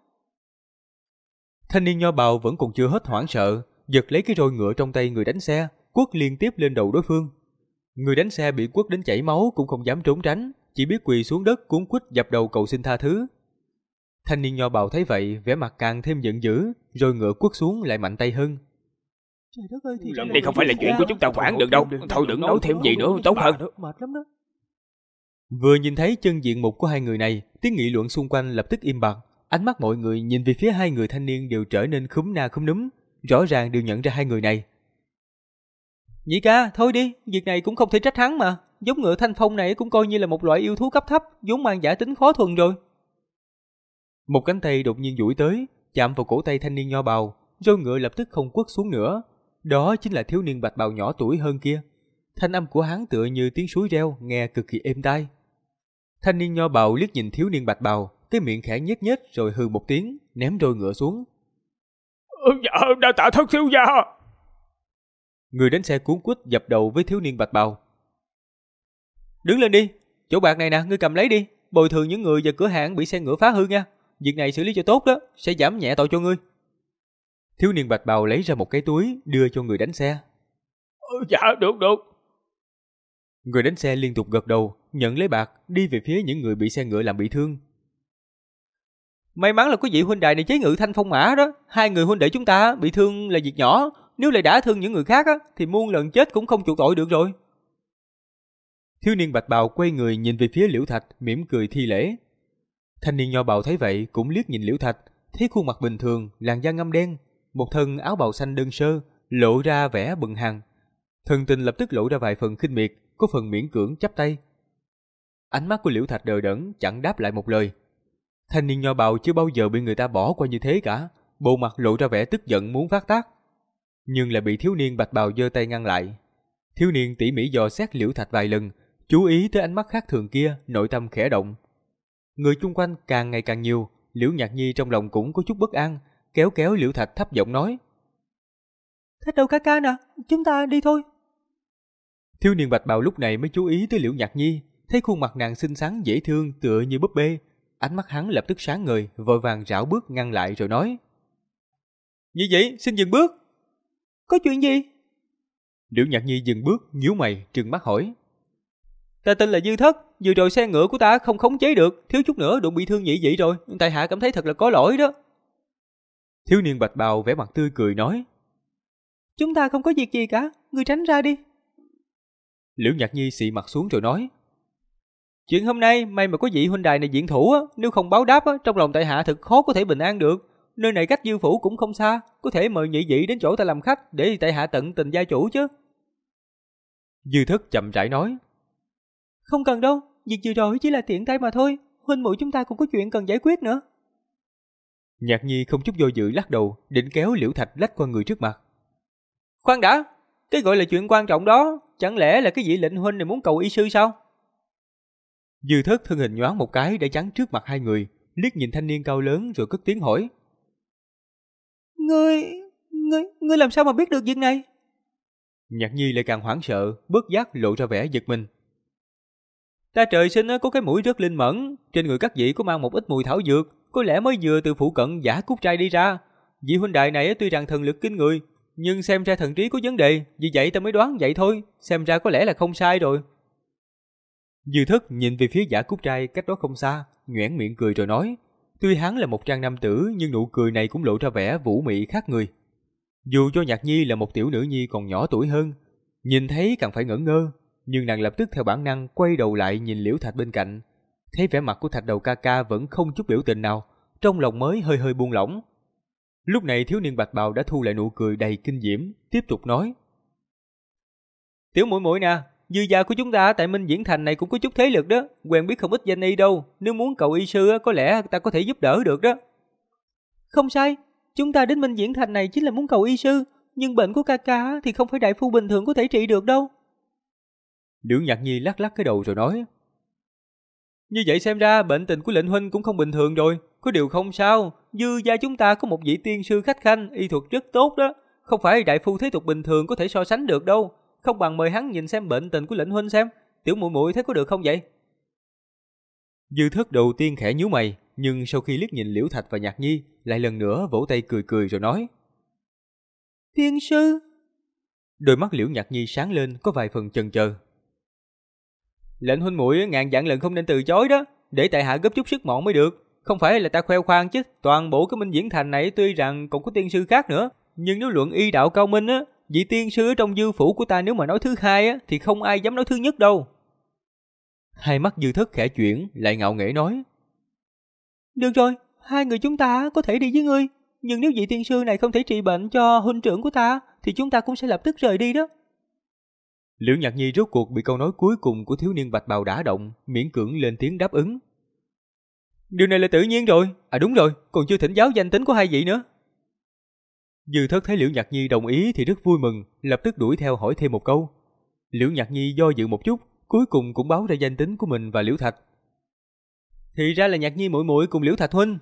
Thanh niên nho bào vẫn còn chưa hết hoảng sợ, giật lấy cái roi ngựa trong tay người đánh xe, quất liên tiếp lên đầu đối phương. Người đánh xe bị quất đến chảy máu cũng không dám trốn tránh, chỉ biết quỳ xuống đất cuống quýt dập đầu cầu xin tha thứ. Thanh niên nho bào thấy vậy, vẻ mặt càng thêm giận dữ, rồi ngựa quất xuống lại mạnh tay hơn. Trời đất ơi, lần này không phải là chuyện của chúng ta quản được đâu, thôi đừng nói thêm gì nữa, tốt hơn. Mệt lắm đó. Vừa nhìn thấy chân diện mục của hai người này, tiếng nghị luận xung quanh lập tức im bặt. Ánh mắt mọi người nhìn về phía hai người thanh niên đều trở nên khúm na khúm núm, rõ ràng đều nhận ra hai người này. Nhị ca, thôi đi, việc này cũng không thể trách hắn mà. Giống ngựa thanh phong này cũng coi như là một loại yêu thú cấp thấp, vốn mang giả tính khó thuần rồi. Một cánh tay đột nhiên duỗi tới, chạm vào cổ tay thanh niên nho bào, roi ngựa lập tức không quất xuống nữa. Đó chính là thiếu niên bạch bào nhỏ tuổi hơn kia. Thanh âm của hắn tựa như tiếng suối reo, nghe cực kỳ êm tai. Thanh niên nho bào liếc nhìn thiếu niên bạch bào, cái miệng khẽ nhếch nhếch rồi hừ một tiếng, ném roi ngựa xuống. Dạ, đa tạ thất thiếu gia. Người đánh xe cuống quýt dập đầu với thiếu niên bạch bào. Đứng lên đi, chỗ bạc này nè, ngươi cầm lấy đi, bồi thường những người và cửa hàng bị xe ngựa phá hư nha. Việc này xử lý cho tốt đó, sẽ giảm nhẹ tội cho ngươi. Thiếu niên bạch bào lấy ra một cái túi đưa cho người đánh xe. Dạ, được. Người đánh xe liên tục gật đầu, nhận lấy bạc, đi về phía những người bị xe ngựa làm bị thương. May mắn là có vị huynh đài này chế ngự thanh phong mã đó. Hai người huynh đệ chúng ta bị thương là việc nhỏ, nếu lại đã thương những người khác á, thì muôn lần chết cũng không chuộc tội được rồi. Thiếu niên bạch bào quay người nhìn về phía Liễu Thạch, mỉm cười thi lễ. Thanh niên nho bào thấy vậy cũng liếc nhìn Liễu Thạch, thấy khuôn mặt bình thường, làn da ngăm đen, một thân áo bào xanh đơn sơ, lộ ra vẻ bần hàn. Thần tình lập tức lộ ra vài phần khinh miệt, có phần miễn cưỡng chắp tay. Ánh mắt của Liễu Thạch đờ đẫn, chẳng đáp lại một lời. Thanh niên nho bào chưa bao giờ bị người ta bỏ qua như thế cả, bộ mặt lộ ra vẻ tức giận muốn phát tác, nhưng lại bị thiếu niên bạch bào giơ tay ngăn lại. Thiếu niên tỉ mỉ dò xét Liễu Thạch vài lần, chú ý tới ánh mắt khác thường kia, nội tâm khẽ động. Người chung quanh càng ngày càng nhiều, Liễu Nhạc Nhi trong lòng cũng có chút bất an, kéo kéo Liễu Thạch thấp giọng nói: Thách đầu ca ca nè, chúng ta đi thôi. Thiếu niên bạch bào lúc này mới chú ý tới Liễu Nhạc Nhi, thấy khuôn mặt nàng xinh xắn dễ thương tựa như búp bê, ánh mắt hắn lập tức sáng ngời, vội vàng rảo bước ngăn lại rồi nói: Như vậy, xin dừng bước. Có chuyện gì? Liễu Nhạc Nhi dừng bước, nhíu mày, trừng mắt hỏi: Ta tên là Dư Thất, vừa rồi xe ngựa của ta không khống chế được, thiếu chút nữa đụng bị thương nhị dị rồi, tại hạ cảm thấy thật là có lỗi đó. Thiếu niên bạch bào vẻ mặt tươi cười nói: Chúng ta không có việc gì cả, ngươi tránh ra đi. Liễu Nhạc Nhi xị mặt xuống rồi nói: Chuyện hôm nay may mà có vị huynh đài này diện thủ á, nếu không báo đáp á, trong lòng tại hạ thật khó có thể bình an được. Nơi này cách Dư phủ cũng không xa, có thể mời nhị dị đến chỗ ta làm khách để tại hạ tận tình gia chủ chứ. Dư Thất chậm rãi nói: Không cần đâu, việc vừa rồi chỉ là tiện tay mà thôi, huynh muội chúng ta cũng có chuyện cần giải quyết nữa. Nhạc Nhi không chút do dự lắc đầu, định kéo Liễu Thạch lách qua người trước mặt. Khoan đã, cái gọi là chuyện quan trọng đó, chẳng lẽ là cái vị lệnh huynh này muốn cầu y sư sao? Dư Thất thân hình nhoáng một cái đã chắn trước mặt hai người, liếc nhìn thanh niên cao lớn rồi cất tiếng hỏi: Ngươi làm sao mà biết được việc này? Nhạc Nhi lại càng hoảng sợ, bất giác lộ ra vẻ giật mình. Ta trời sinh có cái mũi rất linh mẫn, trên người các vị có mang một ít mùi thảo dược, có lẽ mới vừa từ phụ cận giả cút trai đi ra. Vị huynh đài này tuy rằng thần lực kinh người, nhưng xem ra thần trí có vấn đề, vì vậy ta mới đoán vậy thôi, xem ra có lẽ là không sai rồi. Dư Thất nhìn về phía giả cút trai cách đó không xa, nhoẻn miệng cười rồi nói: Tuy hắn là một trang nam tử, nhưng nụ cười này cũng lộ ra vẻ vũ mị khác người. Dù cho Nhạc Nhi là một tiểu nữ nhi còn nhỏ tuổi hơn, nhìn thấy càng phải ngẩn ngơ, nhưng nàng lập tức theo bản năng quay đầu lại nhìn Liễu Thạch bên cạnh, thấy vẻ mặt của Thạch đầu ca ca vẫn không chút biểu tình nào, trong lòng mới hơi hơi buông lỏng. Lúc này thiếu niên bạch bào đã thu lại nụ cười đầy kinh diễm, tiếp tục nói: Tiểu muội muội nè, Dư gia của chúng ta tại Minh Diễn Thành này cũng có chút thế lực đó, quen biết không ít danh y đâu, nếu muốn cầu y sư có lẽ ta có thể giúp đỡ được đó. Không sai, chúng ta đến Minh Diễn Thành này chính là muốn cầu y sư, nhưng bệnh của ca ca thì không phải đại phu bình thường có thể trị được đâu. Liễu Nhạc Nhi lắc lắc cái đầu rồi nói: Như vậy xem ra bệnh tình của lệnh huynh cũng không bình thường rồi, Có điều không sao, Dư gia chúng ta có một vị tiên sư khách khanh, y thuật rất tốt đó. Không phải đại phu thế tục bình thường có thể so sánh được đâu. Không bằng mời hắn nhìn xem bệnh tình của lệnh huynh xem. Tiểu muội muội thấy có được không vậy? Dư Thất đầu tiên khẽ nhíu mày, nhưng sau khi liếc nhìn Liễu Thạch và Nhạc Nhi, lại lần nữa vỗ tay cười cười rồi nói: Tiên sư. Đôi mắt Liễu Nhạc Nhi sáng lên, có vài phần chần chờ. Lệnh huynh muội ngàn vạn lần không nên từ chối đó, để tại hạ góp chút sức mọn mới được. Không phải là ta khoe khoang chứ, toàn bộ cái Minh Viễn Thành này tuy rằng còn có tiên sư khác nữa, nhưng nếu luận y đạo cao minh á, vị tiên sư ở trong Dư phủ của ta nếu mà nói thứ hai á, thì không ai dám nói thứ nhất đâu. Hai mắt Dư Thất khẽ chuyển, lại ngạo nghễ nói: Được rồi, hai người chúng ta có thể đi với ngươi, nhưng nếu vị tiên sư này không thể trị bệnh cho huynh trưởng của ta, thì chúng ta cũng sẽ lập tức rời đi đó. Liễu Nhạc Nhi rốt cuộc bị câu nói cuối cùng của thiếu niên bạch bào đả động, miễn cưỡng lên tiếng đáp ứng. Điều này là tự nhiên rồi. À đúng rồi, còn chưa thỉnh giáo danh tính của hai vị nữa. Dư Thất thấy Liễu Nhạc Nhi đồng ý thì rất vui mừng, lập tức đuổi theo hỏi thêm một câu. Liễu Nhạc Nhi do dự một chút, cuối cùng cũng báo ra danh tính của mình và Liễu Thạch. Thì ra là Nhạc Nhi muội muội cùng Liễu Thạch huynh.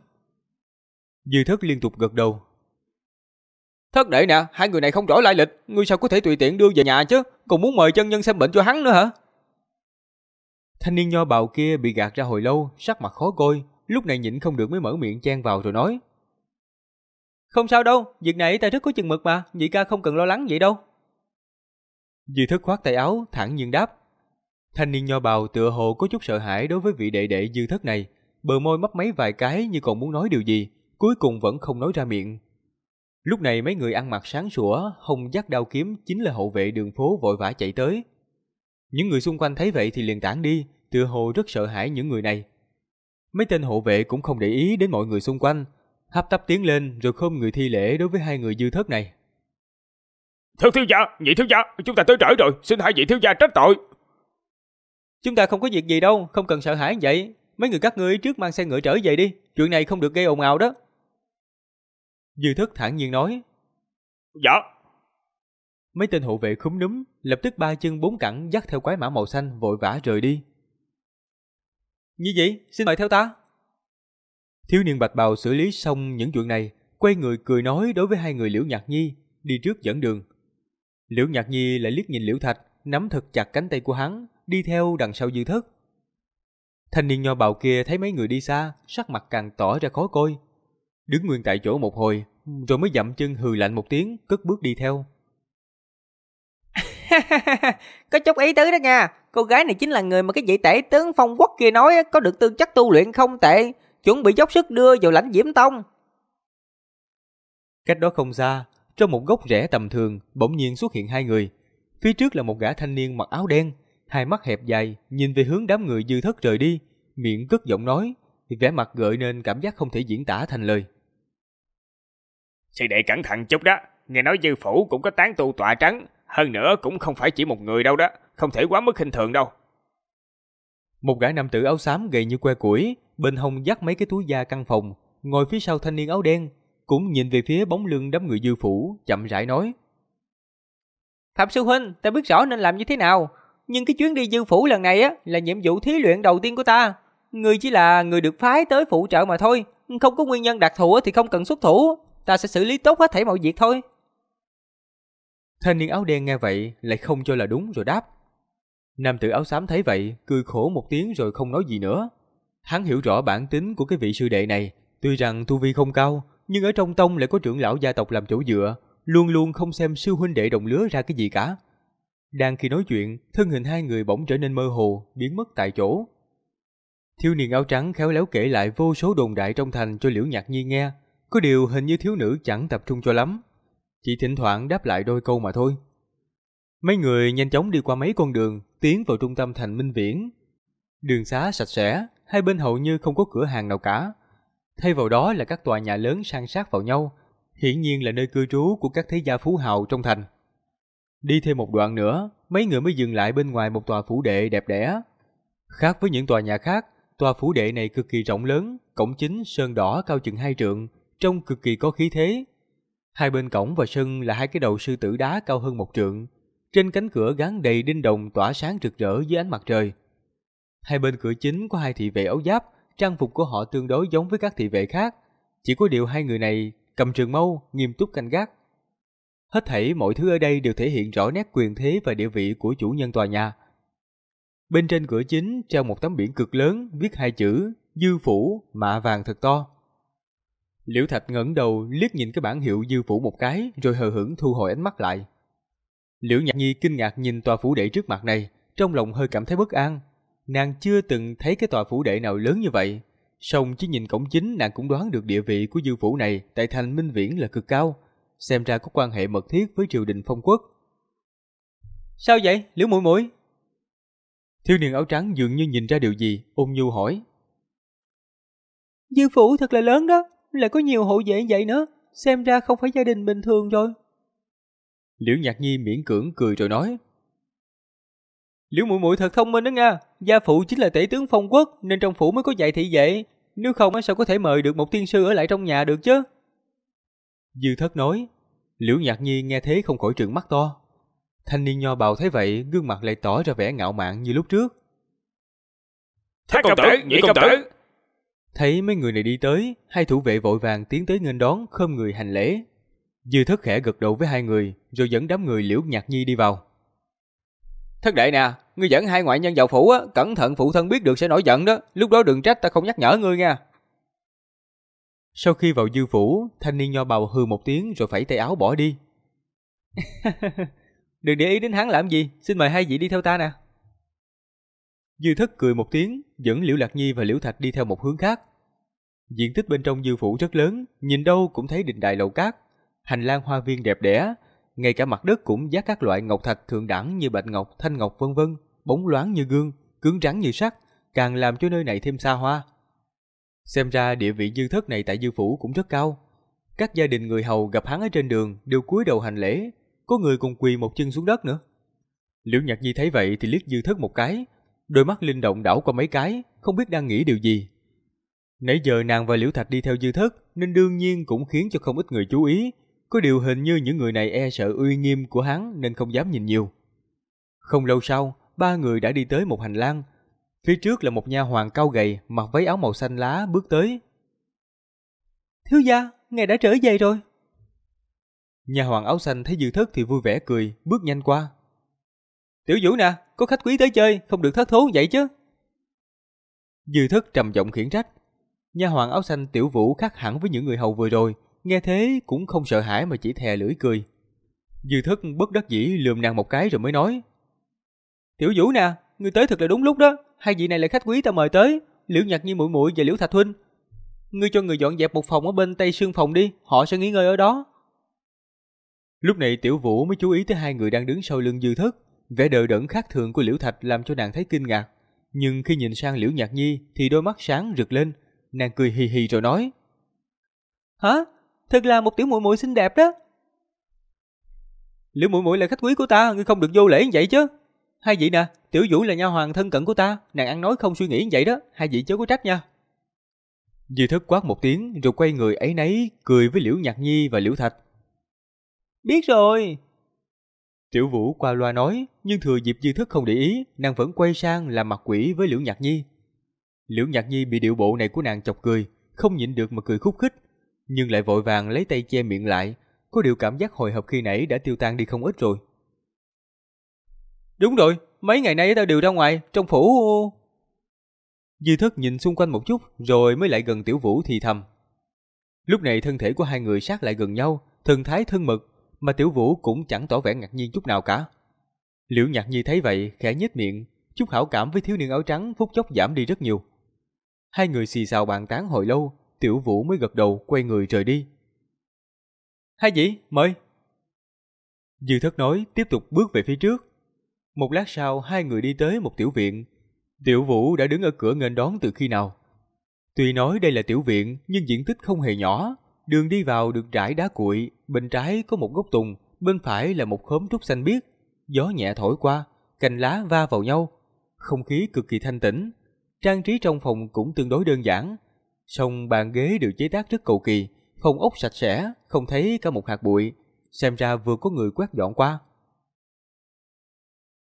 Dư Thất liên tục gật đầu. Thất đệ nè, hai người này không rõ lai lịch, ngươi sao có thể tùy tiện đưa về nhà chứ, còn muốn mời chân nhân xem bệnh cho hắn nữa hả? Thanh niên nho bào kia bị gạt ra hồi lâu, sắc mặt khó coi, lúc này nhịn không được mới mở miệng chen vào rồi nói: Không sao đâu, việc này ta rất có chừng mực mà, nhị ca không cần lo lắng vậy đâu. Dư Thất khoát tay áo, thẳng nhiên đáp. Thanh niên nho bào tựa hồ có chút sợ hãi đối với vị đệ đệ Dư Thất này, bờ môi mấp máy vài cái như còn muốn nói điều gì, cuối cùng vẫn không nói ra miệng. Lúc này mấy người ăn mặc sáng sủa, hông dắt đao kiếm chính là hậu vệ đường phố vội vã chạy tới. Những người xung quanh thấy vậy thì liền tản đi, tựa hồ rất sợ hãi những người này. Mấy tên hộ vệ cũng không để ý đến mọi người xung quanh, hấp tấp tiến lên rồi khom người thi lễ đối với hai người Dư Thất này. Thiếu gia, nhị thiếu gia, chúng ta tới trễ rồi, xin hai vị thiếu gia trách tội. Chúng ta không có việc gì đâu, không cần sợ hãi vậy. Mấy người các ngươi trước mang xe ngựa trở về đi, chuyện này không được gây ồn ào đó. Dư Thất thản nhiên nói. Dạ. Mấy tên hộ vệ khúm núm, lập tức ba chân bốn cẳng dắt theo quái mã màu xanh vội vã rời đi. Như vậy, xin mời theo ta. Thiếu niên bạch bào xử lý xong những chuyện này, quay người cười nói đối với hai người Liễu Nhạc Nhi, đi trước dẫn đường. Liễu Nhạc Nhi lại liếc nhìn Liễu Thạch, nắm thật chặt cánh tay của hắn, đi theo đằng sau Dư Thất. Thanh niên nho bào kia thấy mấy người đi xa, sắc mặt càng tỏ ra khó coi. Đứng nguyên tại chỗ một hồi, rồi mới dậm chân hừ lạnh một tiếng, cất bước đi theo. Có chút ý tứ đó nha. Cô gái này chính là người mà cái vị tể tướng Phong Quốc kia nói có được tư chất tu luyện không tệ, chuẩn bị dốc sức đưa vào Lãnh Diễm Tông. Cách đó không xa, trong một góc rẽ tầm thường, bỗng nhiên xuất hiện hai người. Phía trước là một gã thanh niên mặc áo đen, hai mắt hẹp dài, nhìn về hướng đám người Dư Thất rời đi, miệng cất giọng nói, vẻ mặt gợi nên cảm giác không thể diễn tả thành lời. Sư đệ cẩn thận chút đó, nghe nói Dư phủ cũng có tán tu tọa trắng, hơn nữa cũng không phải chỉ một người đâu đó, không thể quá mức khinh thường đâu. Một gã nam tử áo xám gầy như que củi, bên hông dắt mấy cái túi da căn phòng, ngồi phía sau thanh niên áo đen, cũng nhìn về phía bóng lưng đám người Dư phủ, chậm rãi nói. Phạm sư huynh, ta biết rõ nên làm như thế nào, nhưng cái chuyến đi Dư phủ lần này á là nhiệm vụ thí luyện đầu tiên của ta. Người chỉ là người được phái tới phụ trợ mà thôi, không có nguyên nhân đặc thù thì không cần xuất thủ, ta sẽ xử lý tốt hết thảy mọi việc thôi. Thanh niên áo đen nghe vậy lại không cho là đúng rồi đáp. Nam tử áo xám thấy vậy, cười khổ một tiếng rồi không nói gì nữa. Hắn hiểu rõ bản tính của cái vị sư đệ này, tuy rằng tu vi không cao, nhưng ở trong tông lại có trưởng lão gia tộc làm chỗ dựa, luôn luôn không xem sư huynh đệ đồng lứa ra cái gì cả. Đang khi nói chuyện, thân hình hai người bỗng trở nên mơ hồ, biến mất tại chỗ. Thiếu niên áo trắng khéo léo kể lại vô số đồn đại trong thành cho Liễu Nhạc Nhi nghe, có điều hình như thiếu nữ chẳng tập trung cho lắm, chỉ thỉnh thoảng đáp lại đôi câu mà thôi. Mấy người nhanh chóng đi qua mấy con đường, tiến vào trung tâm thành Minh Viễn. Đường xá sạch sẽ, hai bên hầu như không có cửa hàng nào cả. Thay vào đó là các tòa nhà lớn san sát vào nhau, hiển nhiên là nơi cư trú của các thế gia phú hào trong thành. Đi thêm một đoạn nữa, mấy người mới dừng lại bên ngoài một tòa phủ đệ đẹp đẽ. Khác với những tòa nhà khác, tòa phủ đệ này cực kỳ rộng lớn, cổng chính sơn đỏ cao chừng 2 trượng, trông cực kỳ có khí thế. Hai bên cổng và sân là hai cái đầu sư tử đá cao hơn 1 trượng. Trên cánh cửa gắn đầy đinh đồng tỏa sáng rực rỡ dưới ánh mặt trời. Hai bên cửa chính có hai thị vệ áo giáp, trang phục của họ tương đối giống với các thị vệ khác. Chỉ có điều hai người này cầm trường mâu, nghiêm túc canh gác. Hết thảy mọi thứ ở đây đều thể hiện rõ nét quyền thế và địa vị của chủ nhân tòa nhà. Bên trên cửa chính treo một tấm biển cực lớn viết hai chữ Dư Phủ mạ vàng thật to. Liễu Thạch ngẩng đầu liếc nhìn cái bảng hiệu Dư Phủ một cái rồi hờ hững thu hồi ánh mắt lại. Liễu Nhạc Nhi kinh ngạc nhìn tòa phủ đệ trước mặt này, trong lòng hơi cảm thấy bất an. Nàng chưa từng thấy cái tòa phủ đệ nào lớn như vậy, song chỉ nhìn cổng chính nàng cũng đoán được địa vị của Dư Phủ này tại thành Minh Viễn là cực cao, xem ra có quan hệ mật thiết với triều đình Phong Quốc. Sao vậy, Liễu muội muội? Thiếu niên áo trắng dường như nhìn ra điều gì, ôn nhu hỏi. Dư Phủ thật là lớn đó, lại có nhiều hộ vệ vậy nữa, xem ra không phải gia đình bình thường rồi. Liễu Nhạc Nhi miễn cưỡng cười rồi nói. Liễu muội muội thật thông minh đó nha, gia phụ chính là tể tướng Phong Quốc nên trong phủ mới có dạy thị vệ, nếu không sao có thể mời được một tiên sư ở lại trong nhà được chứ. Dư Thất nói. Liễu Nhạc Nhi nghe thế không khỏi trừng mắt to. Thanh niên nho bào thấy vậy, gương mặt lại tỏ ra vẻ ngạo mạn như lúc trước. Thái công tử, nhị công tử. Thấy mấy người này đi tới, hai thủ vệ vội vàng tiến tới nghênh đón, khom người hành lễ. Dư Thất khẽ gật đầu với hai người, rồi dẫn đám người Liễu Nhạc Nhi đi vào. Thất đệ nè, ngươi dẫn hai ngoại nhân vào phủ á, cẩn thận phụ thân biết được sẽ nổi giận đó, lúc đó đừng trách ta không nhắc nhở ngươi nha. Sau khi vào Dư Phủ, thanh niên nho bào hừ một tiếng rồi phẩy tay áo bỏ đi. Đừng để ý đến hắn làm gì, xin mời hai vị đi theo ta nè. Dư Thất cười một tiếng, dẫn Liễu Lạc Nhi và Liễu Thạch đi theo một hướng khác. Diện tích bên trong Dư Phủ rất lớn, nhìn đâu cũng thấy đình đài lầu cát, hành lang hoa viên đẹp đẽ, ngay cả mặt đất cũng dát các loại ngọc thạch thượng đẳng như bạch ngọc, thanh ngọc vân vân, bóng loáng như gương, cứng rắn như sắt, càng làm cho nơi này thêm xa hoa. Xem ra địa vị Dư Thất này tại Dư Phủ cũng rất cao. Các gia đình người hầu gặp hắn ở trên đường đều cúi đầu hành lễ, có người còn quỳ một chân xuống đất nữa. Liễu Nhạc Nhi thấy vậy thì liếc Dư Thất một cái, đôi mắt linh động đảo qua mấy cái, không biết đang nghĩ điều gì. Nãy giờ nàng và Liễu Thạch đi theo Dư Thất nên đương nhiên cũng khiến cho không ít người chú ý, có điều hình như những người này e sợ uy nghiêm của hắn nên không dám nhìn nhiều. Không lâu sau, ba người đã đi tới một hành lang. Phía trước là một nha hoàn cao gầy, mặc váy áo màu xanh lá bước tới. Thiếu gia, ngài đã trở về rồi. Nha hoàn áo xanh thấy Dư Thất thì vui vẻ cười, bước nhanh qua. Tiểu Vũ nè, có khách quý tới chơi, không được thất thố vậy chứ. Dư Thất trầm giọng khiển trách. Nha hoàn áo xanh Tiểu Vũ khác hẳn với những người hầu vừa rồi, nghe thế cũng không sợ hãi mà chỉ thè lưỡi cười. Dư Thất bất đắc dĩ lườm nàng một cái rồi mới nói. Tiểu Vũ nè, ngươi tới thật là đúng lúc đó, hai vị này là khách quý ta mời tới, Liễu Nhạc Nhi muội muội và Liễu Thạch huynh. Ngươi cho người dọn dẹp một phòng ở bên tây sương phòng đi, họ sẽ nghỉ ngơi ở đó. Lúc này Tiểu Vũ mới chú ý tới hai người đang đứng sau lưng Dư Thất, vẻ đờ đẫn khác thường của Liễu Thạch làm cho nàng thấy kinh ngạc, nhưng khi nhìn sang Liễu Nhạc Nhi thì đôi mắt sáng rực lên, nàng cười hì hì rồi nói: Hả? Thật là một tiểu muội muội xinh đẹp đó. Liễu muội muội là khách quý của ta, ngươi không được vô lễ như vậy chứ. Hai vị nè, Tiểu Vũ là nha hoàn thân cận của ta, nàng ăn nói không suy nghĩ như vậy đó, hai vị chớ có trách nha. Dư Thất quát một tiếng rồi quay người áy náy cười với Liễu Nhạc Nhi và Liễu Thạch. Biết rồi. Tiểu Vũ qua loa nói, nhưng thừa dịp Dư Thất không để ý, nàng vẫn quay sang làm mặt quỷ với Liễu Nhạc Nhi. Liễu Nhạc Nhi bị điệu bộ này của nàng chọc cười, không nhịn được mà cười khúc khích, nhưng lại vội vàng lấy tay che miệng lại, có điều cảm giác hồi hộp khi nãy đã tiêu tan đi không ít rồi. Đúng rồi, mấy ngày nay ta đều ra ngoài, trong phủ. Dư Thất nhìn xung quanh một chút rồi mới lại gần Tiểu Vũ thì thầm. Lúc này thân thể của hai người sát lại gần nhau, thần thái thân mật, mà Tiểu Vũ cũng chẳng tỏ vẻ ngạc nhiên chút nào cả. Liễu Nhạc Nhi thấy vậy, khẽ nhếch miệng, chút hảo cảm với thiếu niên áo trắng phút chốc giảm đi rất nhiều. Hai người xì xào bàn tán hồi lâu, Tiểu Vũ mới gật đầu quay người rời đi. Hai vị, mời. Dư Thất nói, tiếp tục bước về phía trước. Một lát sau, hai người đi tới một tiểu viện. Tiểu Vũ đã đứng ở cửa nghênh đón từ khi nào. Tuy nói đây là tiểu viện, nhưng diện tích không hề nhỏ. Đường đi vào được trải đá cuội, bên trái có một gốc tùng, bên phải là một khóm trúc xanh biếc. Gió nhẹ thổi qua, cành lá va vào nhau, không khí cực kỳ thanh tĩnh. Trang trí trong phòng cũng tương đối đơn giản, song bàn ghế đều chế tác rất cầu kỳ, phòng ốc sạch sẽ, không thấy cả một hạt bụi, xem ra vừa có người quét dọn qua.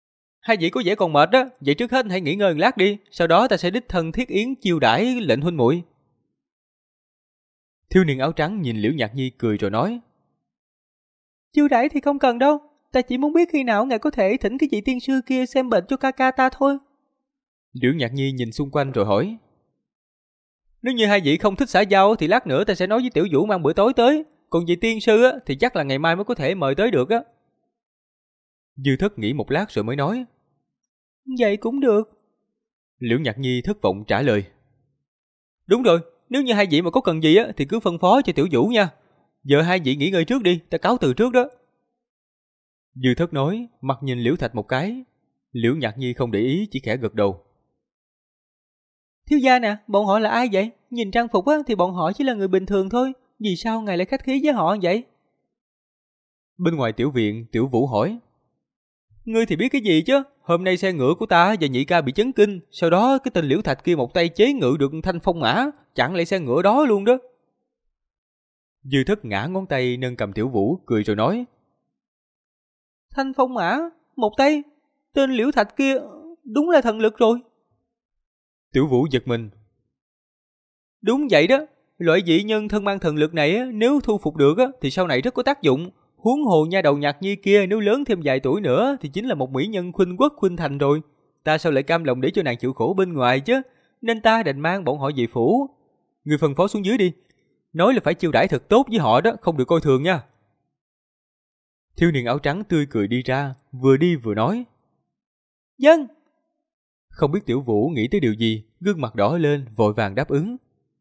Hai vị có vẻ còn mệt đó, vậy trước hết hãy nghỉ ngơi một lát đi, sau đó ta sẽ đích thân thiết yến chiêu đãi lệnh huynh muội. Thiếu niên áo trắng nhìn Liễu Nhạc Nhi cười rồi nói. Chiêu đãi thì không cần đâu, ta chỉ muốn biết khi nào ngài có thể thỉnh cái vị tiên sư kia xem bệnh cho ca ca ta thôi. Liễu Nhạc Nhi nhìn xung quanh rồi hỏi. Nếu như hai vị không thích xã giao thì lát nữa ta sẽ nói với Tiểu Vũ mang bữa tối tới, còn vị tiên sư thì chắc là ngày mai mới có thể mời tới được á. Dư Thất nghĩ một lát rồi mới nói. Vậy cũng được. Liễu Nhạc Nhi thất vọng trả lời. Đúng rồi, nếu như hai vị mà có cần gì thì cứ phân phó cho Tiểu Vũ nha. Giờ hai vị nghỉ ngơi trước đi, ta cáo từ trước đó. Dư Thất nói, mặt nhìn Liễu Thạch một cái. Liễu Nhạc Nhi không để ý, chỉ khẽ gật đầu. Thiếu gia nè, bọn họ là ai vậy? Nhìn trang phục thì bọn họ chỉ là người bình thường thôi. Vì sao ngài lại khách khí với họ vậy? Bên ngoài tiểu viện, Tiểu Vũ hỏi. Ngươi thì biết cái gì chứ? Hôm nay xe ngựa của ta và nhị ca bị chấn kinh, sau đó cái tên Liễu Thạch kia một tay chế ngự được thanh phong mã, chặn lại xe ngựa đó luôn đó. Dư Thất ngã ngón tay nâng cầm Tiểu Vũ, cười rồi nói. Thanh phong mã, một tay, tên Liễu Thạch kia đúng là thần lực rồi. Tiểu Vũ giật mình. Đúng vậy đó, loại dị nhân thân mang thần lực này nếu thu phục được thì sau này rất có tác dụng. Huống hồ nha đầu Nhạc Nhi kia nếu lớn thêm vài tuổi nữa thì chính là một mỹ nhân khuynh quốc khuynh thành rồi. Ta sao lại cam lòng để cho nàng chịu khổ bên ngoài chứ? Nên ta đành mang bọn họ về phủ. Người phân phó xuống dưới đi. Nói là phải chiêu đãi thật tốt với họ đó, không được coi thường nha. Thiếu niên áo trắng tươi cười đi ra, vừa đi vừa nói. Dân! Không biết Tiểu Vũ nghĩ tới điều gì, gương mặt đỏ lên, vội vàng đáp ứng.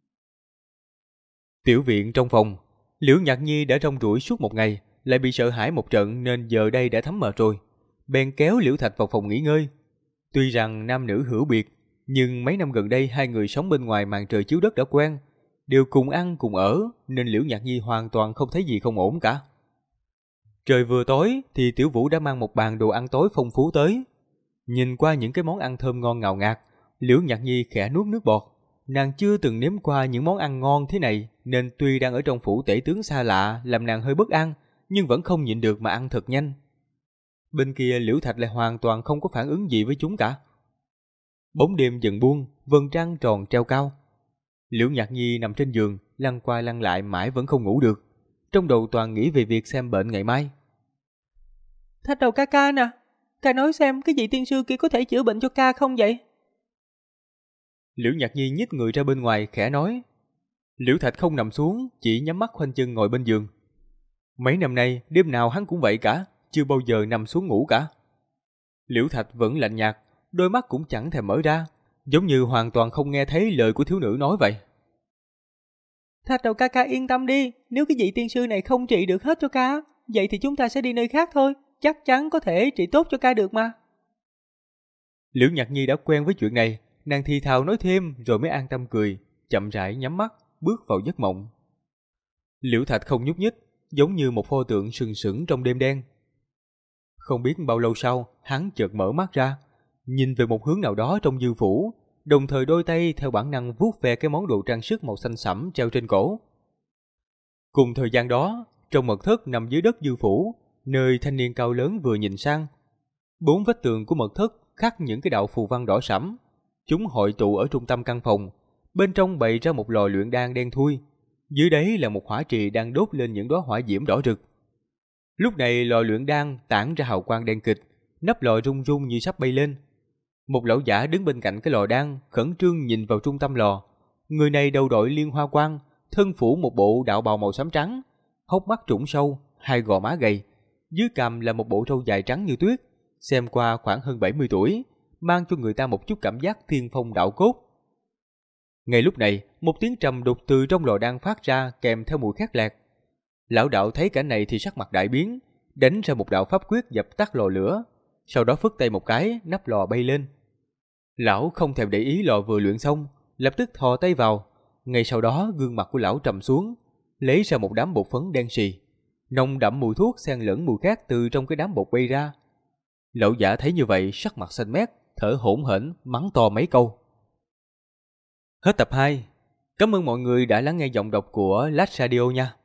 Tiểu viện trong phòng, Liễu Nhạc Nhi đã rong ruổi suốt một ngày, lại bị sợ hãi một trận nên giờ đây đã thấm mệt rồi. Bèn kéo Liễu Thạch vào phòng nghỉ ngơi. Tuy rằng nam nữ hữu biệt, nhưng mấy năm gần đây hai người sống bên ngoài màn trời chiếu đất đã quen, đều cùng ăn cùng ở, nên Liễu Nhạc Nhi hoàn toàn không thấy gì không ổn cả. Trời vừa tối thì Tiểu Vũ đã mang một bàn đồ ăn tối phong phú tới. Nhìn qua những cái món ăn thơm ngon ngào ngạt, Liễu Nhạc Nhi khẽ nuốt nước bọt. Nàng chưa từng nếm qua những món ăn ngon thế này, nên tuy đang ở trong phủ tể tướng xa lạ làm nàng hơi bất an, nhưng vẫn không nhịn được mà ăn thật nhanh. Bên kia Liễu Thạch lại hoàn toàn không có phản ứng gì với chúng cả. Bóng đêm dần buông, vầng trăng tròn treo cao. Liễu Nhạc Nhi nằm trên giường, lăn qua lăn lại mãi vẫn không ngủ được. Trong đầu toàn nghĩ về việc xem bệnh ngày mai. Thạch đầu ca ca nè, ca nói xem cái vị tiên sư kia có thể chữa bệnh cho ca không vậy? Liễu Nhạc Nhi nhích người ra bên ngoài khẽ nói. Liễu Thạch không nằm xuống, chỉ nhắm mắt khoanh chân ngồi bên giường. Mấy năm nay đêm nào hắn cũng vậy cả, chưa bao giờ nằm xuống ngủ cả. Liễu Thạch vẫn lạnh nhạt, đôi mắt cũng chẳng thèm mở ra, giống như hoàn toàn không nghe thấy lời của thiếu nữ nói vậy. Thạch đầu ca ca yên tâm đi, nếu cái vị tiên sư này không trị được hết cho ca, vậy thì chúng ta sẽ đi nơi khác thôi, chắc chắn có thể trị tốt cho ca được mà. Liễu Nhạc Nhi đã quen với chuyện này, nàng thì thào nói thêm rồi mới an tâm cười, chậm rãi nhắm mắt, bước vào giấc mộng. Liễu Thạch không nhúc nhích, giống như một pho tượng sừng sững trong đêm đen. Không biết bao lâu sau, hắn chợt mở mắt ra, nhìn về một hướng nào đó trong dư phủ, đồng thời đôi tay theo bản năng vuốt ve cái món đồ trang sức màu xanh sẫm treo trên cổ. Cùng thời gian đó, trong mật thất nằm dưới đất dư phủ, nơi thanh niên cao lớn vừa nhìn sang, 4 vách tường của mật thất khắc những cái đạo phù văn đỏ sẫm. Chúng hội tụ ở trung tâm căn phòng, bên trong bày ra một lò luyện đan đen thui, dưới đấy là một hỏa trì đang đốt lên những đóa hỏa diễm đỏ rực. Lúc này lò luyện đan tản ra hào quang đen kịch, nắp lò rung rung như sắp bay lên. Một lão giả đứng bên cạnh cái lò đan, khẩn trương nhìn vào trung tâm lò. Người này đầu đội liên hoa quan, thân phủ một bộ đạo bào màu xám trắng, hốc mắt trũng sâu, hai gò má gầy, dưới cằm là một bộ râu dài trắng như tuyết, xem qua khoảng hơn 70 tuổi, mang cho người ta một chút cảm giác tiên phong đạo cốt. Ngay lúc này, một tiếng trầm đục từ trong lò đan phát ra kèm theo mùi khét lẹt. Lão đạo thấy cảnh này thì sắc mặt đại biến, đánh ra một đạo pháp quyết dập tắt lò lửa, sau đó phất tay một cái, nắp lò bay lên. Lão không thèm để ý lò vừa luyện xong, lập tức thò tay vào. Ngay sau đó gương mặt của lão trầm xuống, lấy ra một đám bột phấn đen xì, nồng đậm mùi thuốc xen lẫn mùi khác từ trong cái đám bột bay ra. Lão giả thấy như vậy sắc mặt xanh mét, thở hổn hển, mắng to mấy câu. Hết tập 2. Cảm ơn mọi người đã lắng nghe giọng đọc của Lách Radio nha.